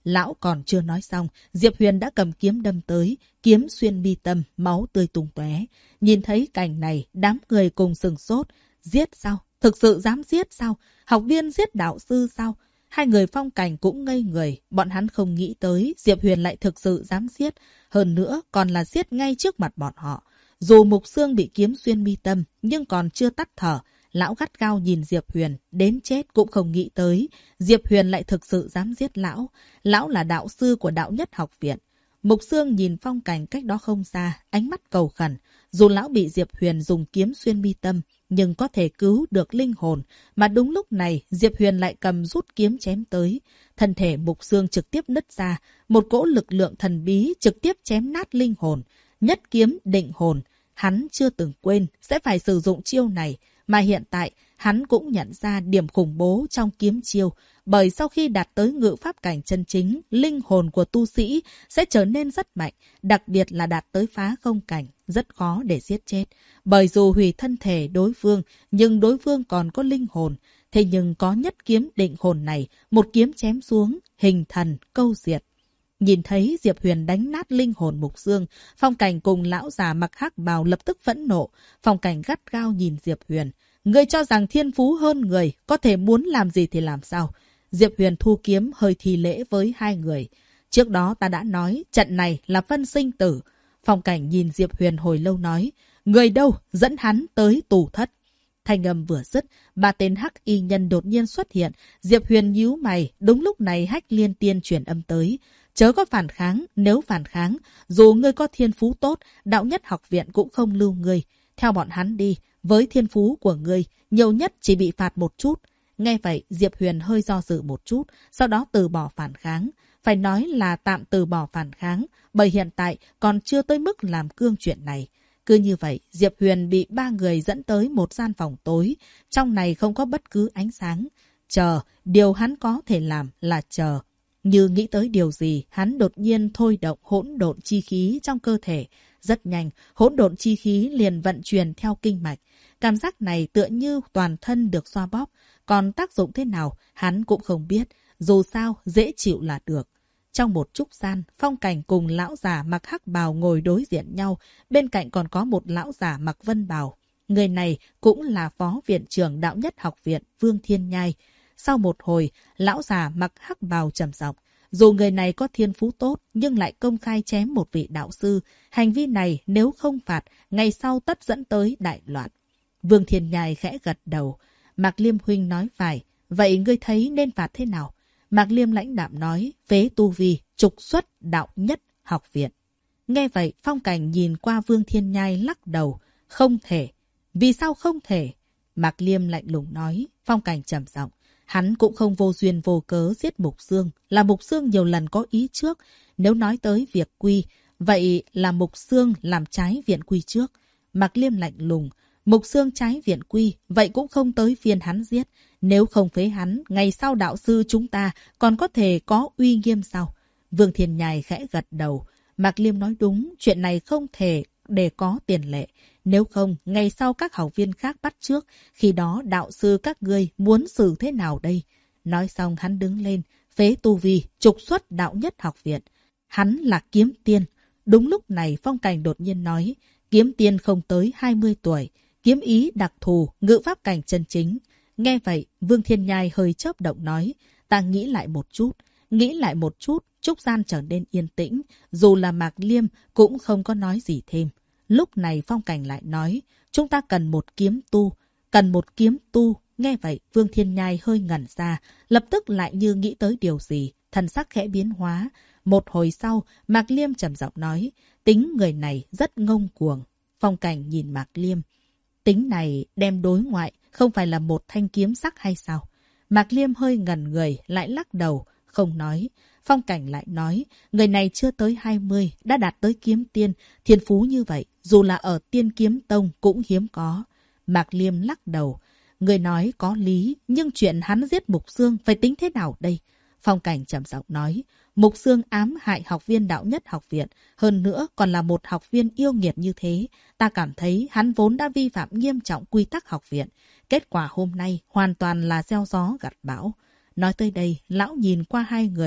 Lão còn chưa nói xong, Diệp Huyền đã cầm kiếm đâm tới, kiếm xuyên mi tâm, máu tươi tung tóe. Nhìn thấy cảnh này, đám người cùng sừng sốt. Giết sao? Thực sự dám giết sao? Học viên giết đạo sư sao? Hai người Phong Cảnh cũng ngây người, bọn hắn không nghĩ tới Diệp Huyền lại thực sự dám giết, hơn nữa còn là giết ngay trước mặt bọn họ. Dù Mục Xương bị kiếm xuyên mi tâm, nhưng còn chưa tắt thở. Lão gắt gao nhìn Diệp Huyền, đến chết cũng không nghĩ tới. Diệp Huyền lại thực sự dám giết lão. Lão là đạo sư của đạo nhất học viện. Mục Xương nhìn Phong Cảnh cách đó không xa, ánh mắt cầu khẩn. Dù lão bị Diệp Huyền dùng kiếm xuyên mi tâm, nhưng có thể cứu được linh hồn. Mà đúng lúc này, Diệp Huyền lại cầm rút kiếm chém tới. Thân thể Mục Xương trực tiếp nứt ra. Một cỗ lực lượng thần bí trực tiếp chém nát linh hồn. Nhất kiếm định hồn. Hắn chưa từng quên sẽ phải sử dụng chiêu này. Mà hiện tại, hắn cũng nhận ra điểm khủng bố trong kiếm chiêu. Bởi sau khi đạt tới ngự pháp cảnh chân chính, linh hồn của tu sĩ sẽ trở nên rất mạnh. Đặc biệt là đạt tới phá không cảnh, rất khó để giết chết. Bởi dù hủy thân thể đối phương, nhưng đối phương còn có linh hồn. Thế nhưng có nhất kiếm định hồn này, một kiếm chém xuống, hình thần, câu diệt. Nhìn thấy Diệp Huyền đánh nát linh hồn Mục Xương, Phong Cảnh cùng lão già mặc hắc bào lập tức phẫn nộ. Phong Cảnh gắt gao nhìn Diệp Huyền. Ngươi cho rằng thiên phú hơn người, có thể muốn làm gì thì làm sao? Diệp Huyền thu kiếm hơi thi lễ với hai người. Trước đó ta đã nói, trận này là phân sinh tử. Phong Cảnh nhìn Diệp Huyền hồi lâu nói, người đâu, dẫn hắn tới tù thất. Thanh âm vừa dứt, ba tên hắc y nhân đột nhiên xuất hiện. Diệp Huyền nhíu mày, đúng lúc này Hách Liên Tiên truyền âm tới. Chớ có phản kháng, nếu phản kháng, dù ngươi có thiên phú tốt, đạo nhất học viện cũng không lưu ngươi. Theo bọn hắn đi, với thiên phú của ngươi, nhiều nhất chỉ bị phạt một chút. Nghe vậy, Diệp Huyền hơi do dự một chút, sau đó từ bỏ phản kháng. Phải nói là tạm từ bỏ phản kháng, bởi hiện tại còn chưa tới mức làm cương chuyện này. Cứ như vậy, Diệp Huyền bị ba người dẫn tới một gian phòng tối. Trong này không có bất cứ ánh sáng. Chờ, điều hắn có thể làm là chờ. Như nghĩ tới điều gì, hắn đột nhiên thôi động hỗn độn chi khí trong cơ thể. Rất nhanh, hỗn độn chi khí liền vận chuyển theo kinh mạch. Cảm giác này tựa như toàn thân được xoa bóp. Còn tác dụng thế nào, hắn cũng không biết. Dù sao, dễ chịu là được. Trong một trúc gian, Phong Cảnh cùng lão già mặc hắc bào ngồi đối diện nhau. Bên cạnh còn có một lão già mặc vân bào. Người này cũng là phó viện trưởng đạo nhất học viện Vương Thiên Nhai. Sau một hồi, lão già mặc hắc bào trầm giọng. Dù người này có thiên phú tốt, nhưng lại công khai chém một vị đạo sư. Hành vi này nếu không phạt, ngày sau tất dẫn tới đại loạn. Vương Thiên Nhai khẽ gật đầu. Mạc Liêm huynh nói phải. Vậy ngươi thấy nên phạt thế nào? Mạc Liêm lãnh đạm nói, phế tu vi, trục xuất đạo nhất học viện. Nghe vậy, Phong Cảnh nhìn qua Vương Thiên Nhai lắc đầu. Không thể. Vì sao không thể? Mạc Liêm lạnh lùng nói. Phong Cảnh trầm giọng. Hắn cũng không vô duyên vô cớ giết Mục Xương. Là Mục Xương nhiều lần có ý trước. Nếu nói tới việc quy, vậy là Mục Xương làm trái viện quy trước. Mạc Liêm lạnh lùng. Mục Xương trái viện quy, vậy cũng không tới phiên hắn giết. Nếu không phế hắn, ngày sau đạo sư chúng ta còn có thể có uy nghiêm sao? Vương Thiên Nhai khẽ gật đầu. Mạc Liêm nói đúng, chuyện này không thể để có tiền lệ. Nếu không, ngày sau các học viên khác bắt trước, khi đó đạo sư các ngươi muốn xử thế nào đây? Nói xong hắn đứng lên, phế tu vi, trục xuất đạo nhất học viện. Hắn là kiếm tiên. Đúng lúc này Phong Cảnh đột nhiên nói, kiếm tiên không tới 20 tuổi, kiếm ý đặc thù, ngự pháp cảnh chân chính. Nghe vậy, Vương Thiên Nhai hơi chớp động nói, ta nghĩ lại một chút. Nghĩ lại một chút, trúc gian trở nên yên tĩnh, dù là Mạc Liêm cũng không có nói gì thêm. Lúc này Phong Cảnh lại nói, chúng ta cần một kiếm tu, cần một kiếm tu. Nghe vậy, Vương Thiên Nhai hơi ngẩn ra, lập tức lại như nghĩ tới điều gì, thần sắc khẽ biến hóa. Một hồi sau, Mạc Liêm trầm giọng nói, tính người này rất ngông cuồng. Phong Cảnh nhìn Mạc Liêm, tính này đem đối ngoại, không phải là một thanh kiếm sắc hay sao? Mạc Liêm hơi ngẩn người, lại lắc đầu, không nói. Phong Cảnh lại nói, người này chưa tới 20, đã đạt tới kiếm tiên, thiên phú như vậy, dù là ở Tiên Kiếm Tông cũng hiếm có. Mạc Liêm lắc đầu, người nói có lý, nhưng chuyện hắn giết Mục Xương phải tính thế nào đây? Phong Cảnh trầm giọng nói, Mục Xương ám hại học viên đạo nhất học viện, hơn nữa còn là một học viên yêu nghiệt như thế. Ta cảm thấy hắn vốn đã vi phạm nghiêm trọng quy tắc học viện. Kết quả hôm nay hoàn toàn là gieo gió gặt bão. Nói tới đây, lão nhìn qua hai người.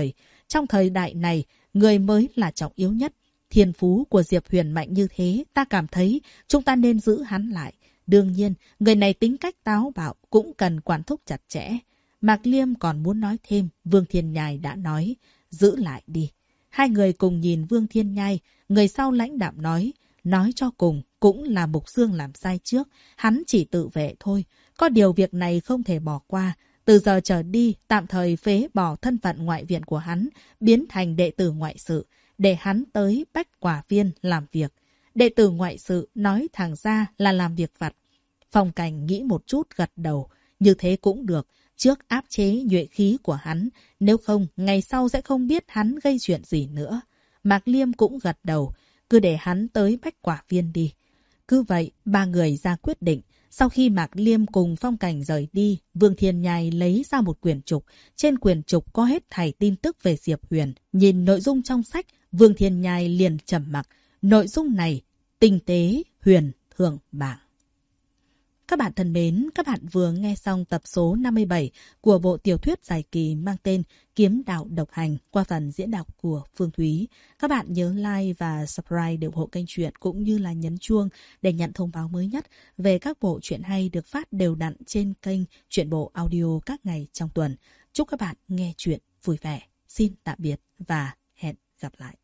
Trong thời đại này, người mới là trọng yếu nhất. Thiên phú của Diệp Huyền mạnh như thế, ta cảm thấy chúng ta nên giữ hắn lại. Đương nhiên, người này tính cách táo bạo cũng cần quản thúc chặt chẽ. Mạc Liêm còn muốn nói thêm, Vương Thiên Nhai đã nói, giữ lại đi. Hai người cùng nhìn Vương Thiên Nhai, người sau lãnh đạm nói cho cùng cũng là Mục Dương làm sai trước, hắn chỉ tự vệ thôi. Có điều việc này không thể bỏ qua. Từ giờ trở đi, tạm thời phế bỏ thân phận ngoại viện của hắn, biến thành đệ tử ngoại sự, để hắn tới Bách Quả Viên làm việc. Đệ tử ngoại sự nói thẳng ra là làm việc vặt. Phong Cảnh nghĩ một chút gật đầu, như thế cũng được, trước áp chế nhuệ khí của hắn, nếu không ngày sau sẽ không biết hắn gây chuyện gì nữa. Mạc Liêm cũng gật đầu, cứ để hắn tới Bách Quả Viên đi. Cứ vậy, ba người ra quyết định. Sau khi Mạc Liêm cùng Phong Cảnh rời đi, Vương Thiên Nhai lấy ra một quyển trục. Trên quyển trục có hết thảy tin tức về Diệp Huyền. Nhìn nội dung trong sách, Vương Thiên Nhai liền trầm mặc. Nội dung này, tinh tế, huyền, thượng bảng. Các bạn thân mến, các bạn vừa nghe xong tập số 57 của bộ tiểu thuyết dài kỳ mang tên Kiếm Đạo Độc Hành qua phần diễn đọc của Phương Thúy. Các bạn nhớ like và subscribe để ủng hộ kênh truyện cũng như là nhấn chuông để nhận thông báo mới nhất về các bộ truyện hay được phát đều đặn trên kênh Truyện Bộ Audio các ngày trong tuần. Chúc các bạn nghe truyện vui vẻ. Xin tạm biệt và hẹn gặp lại.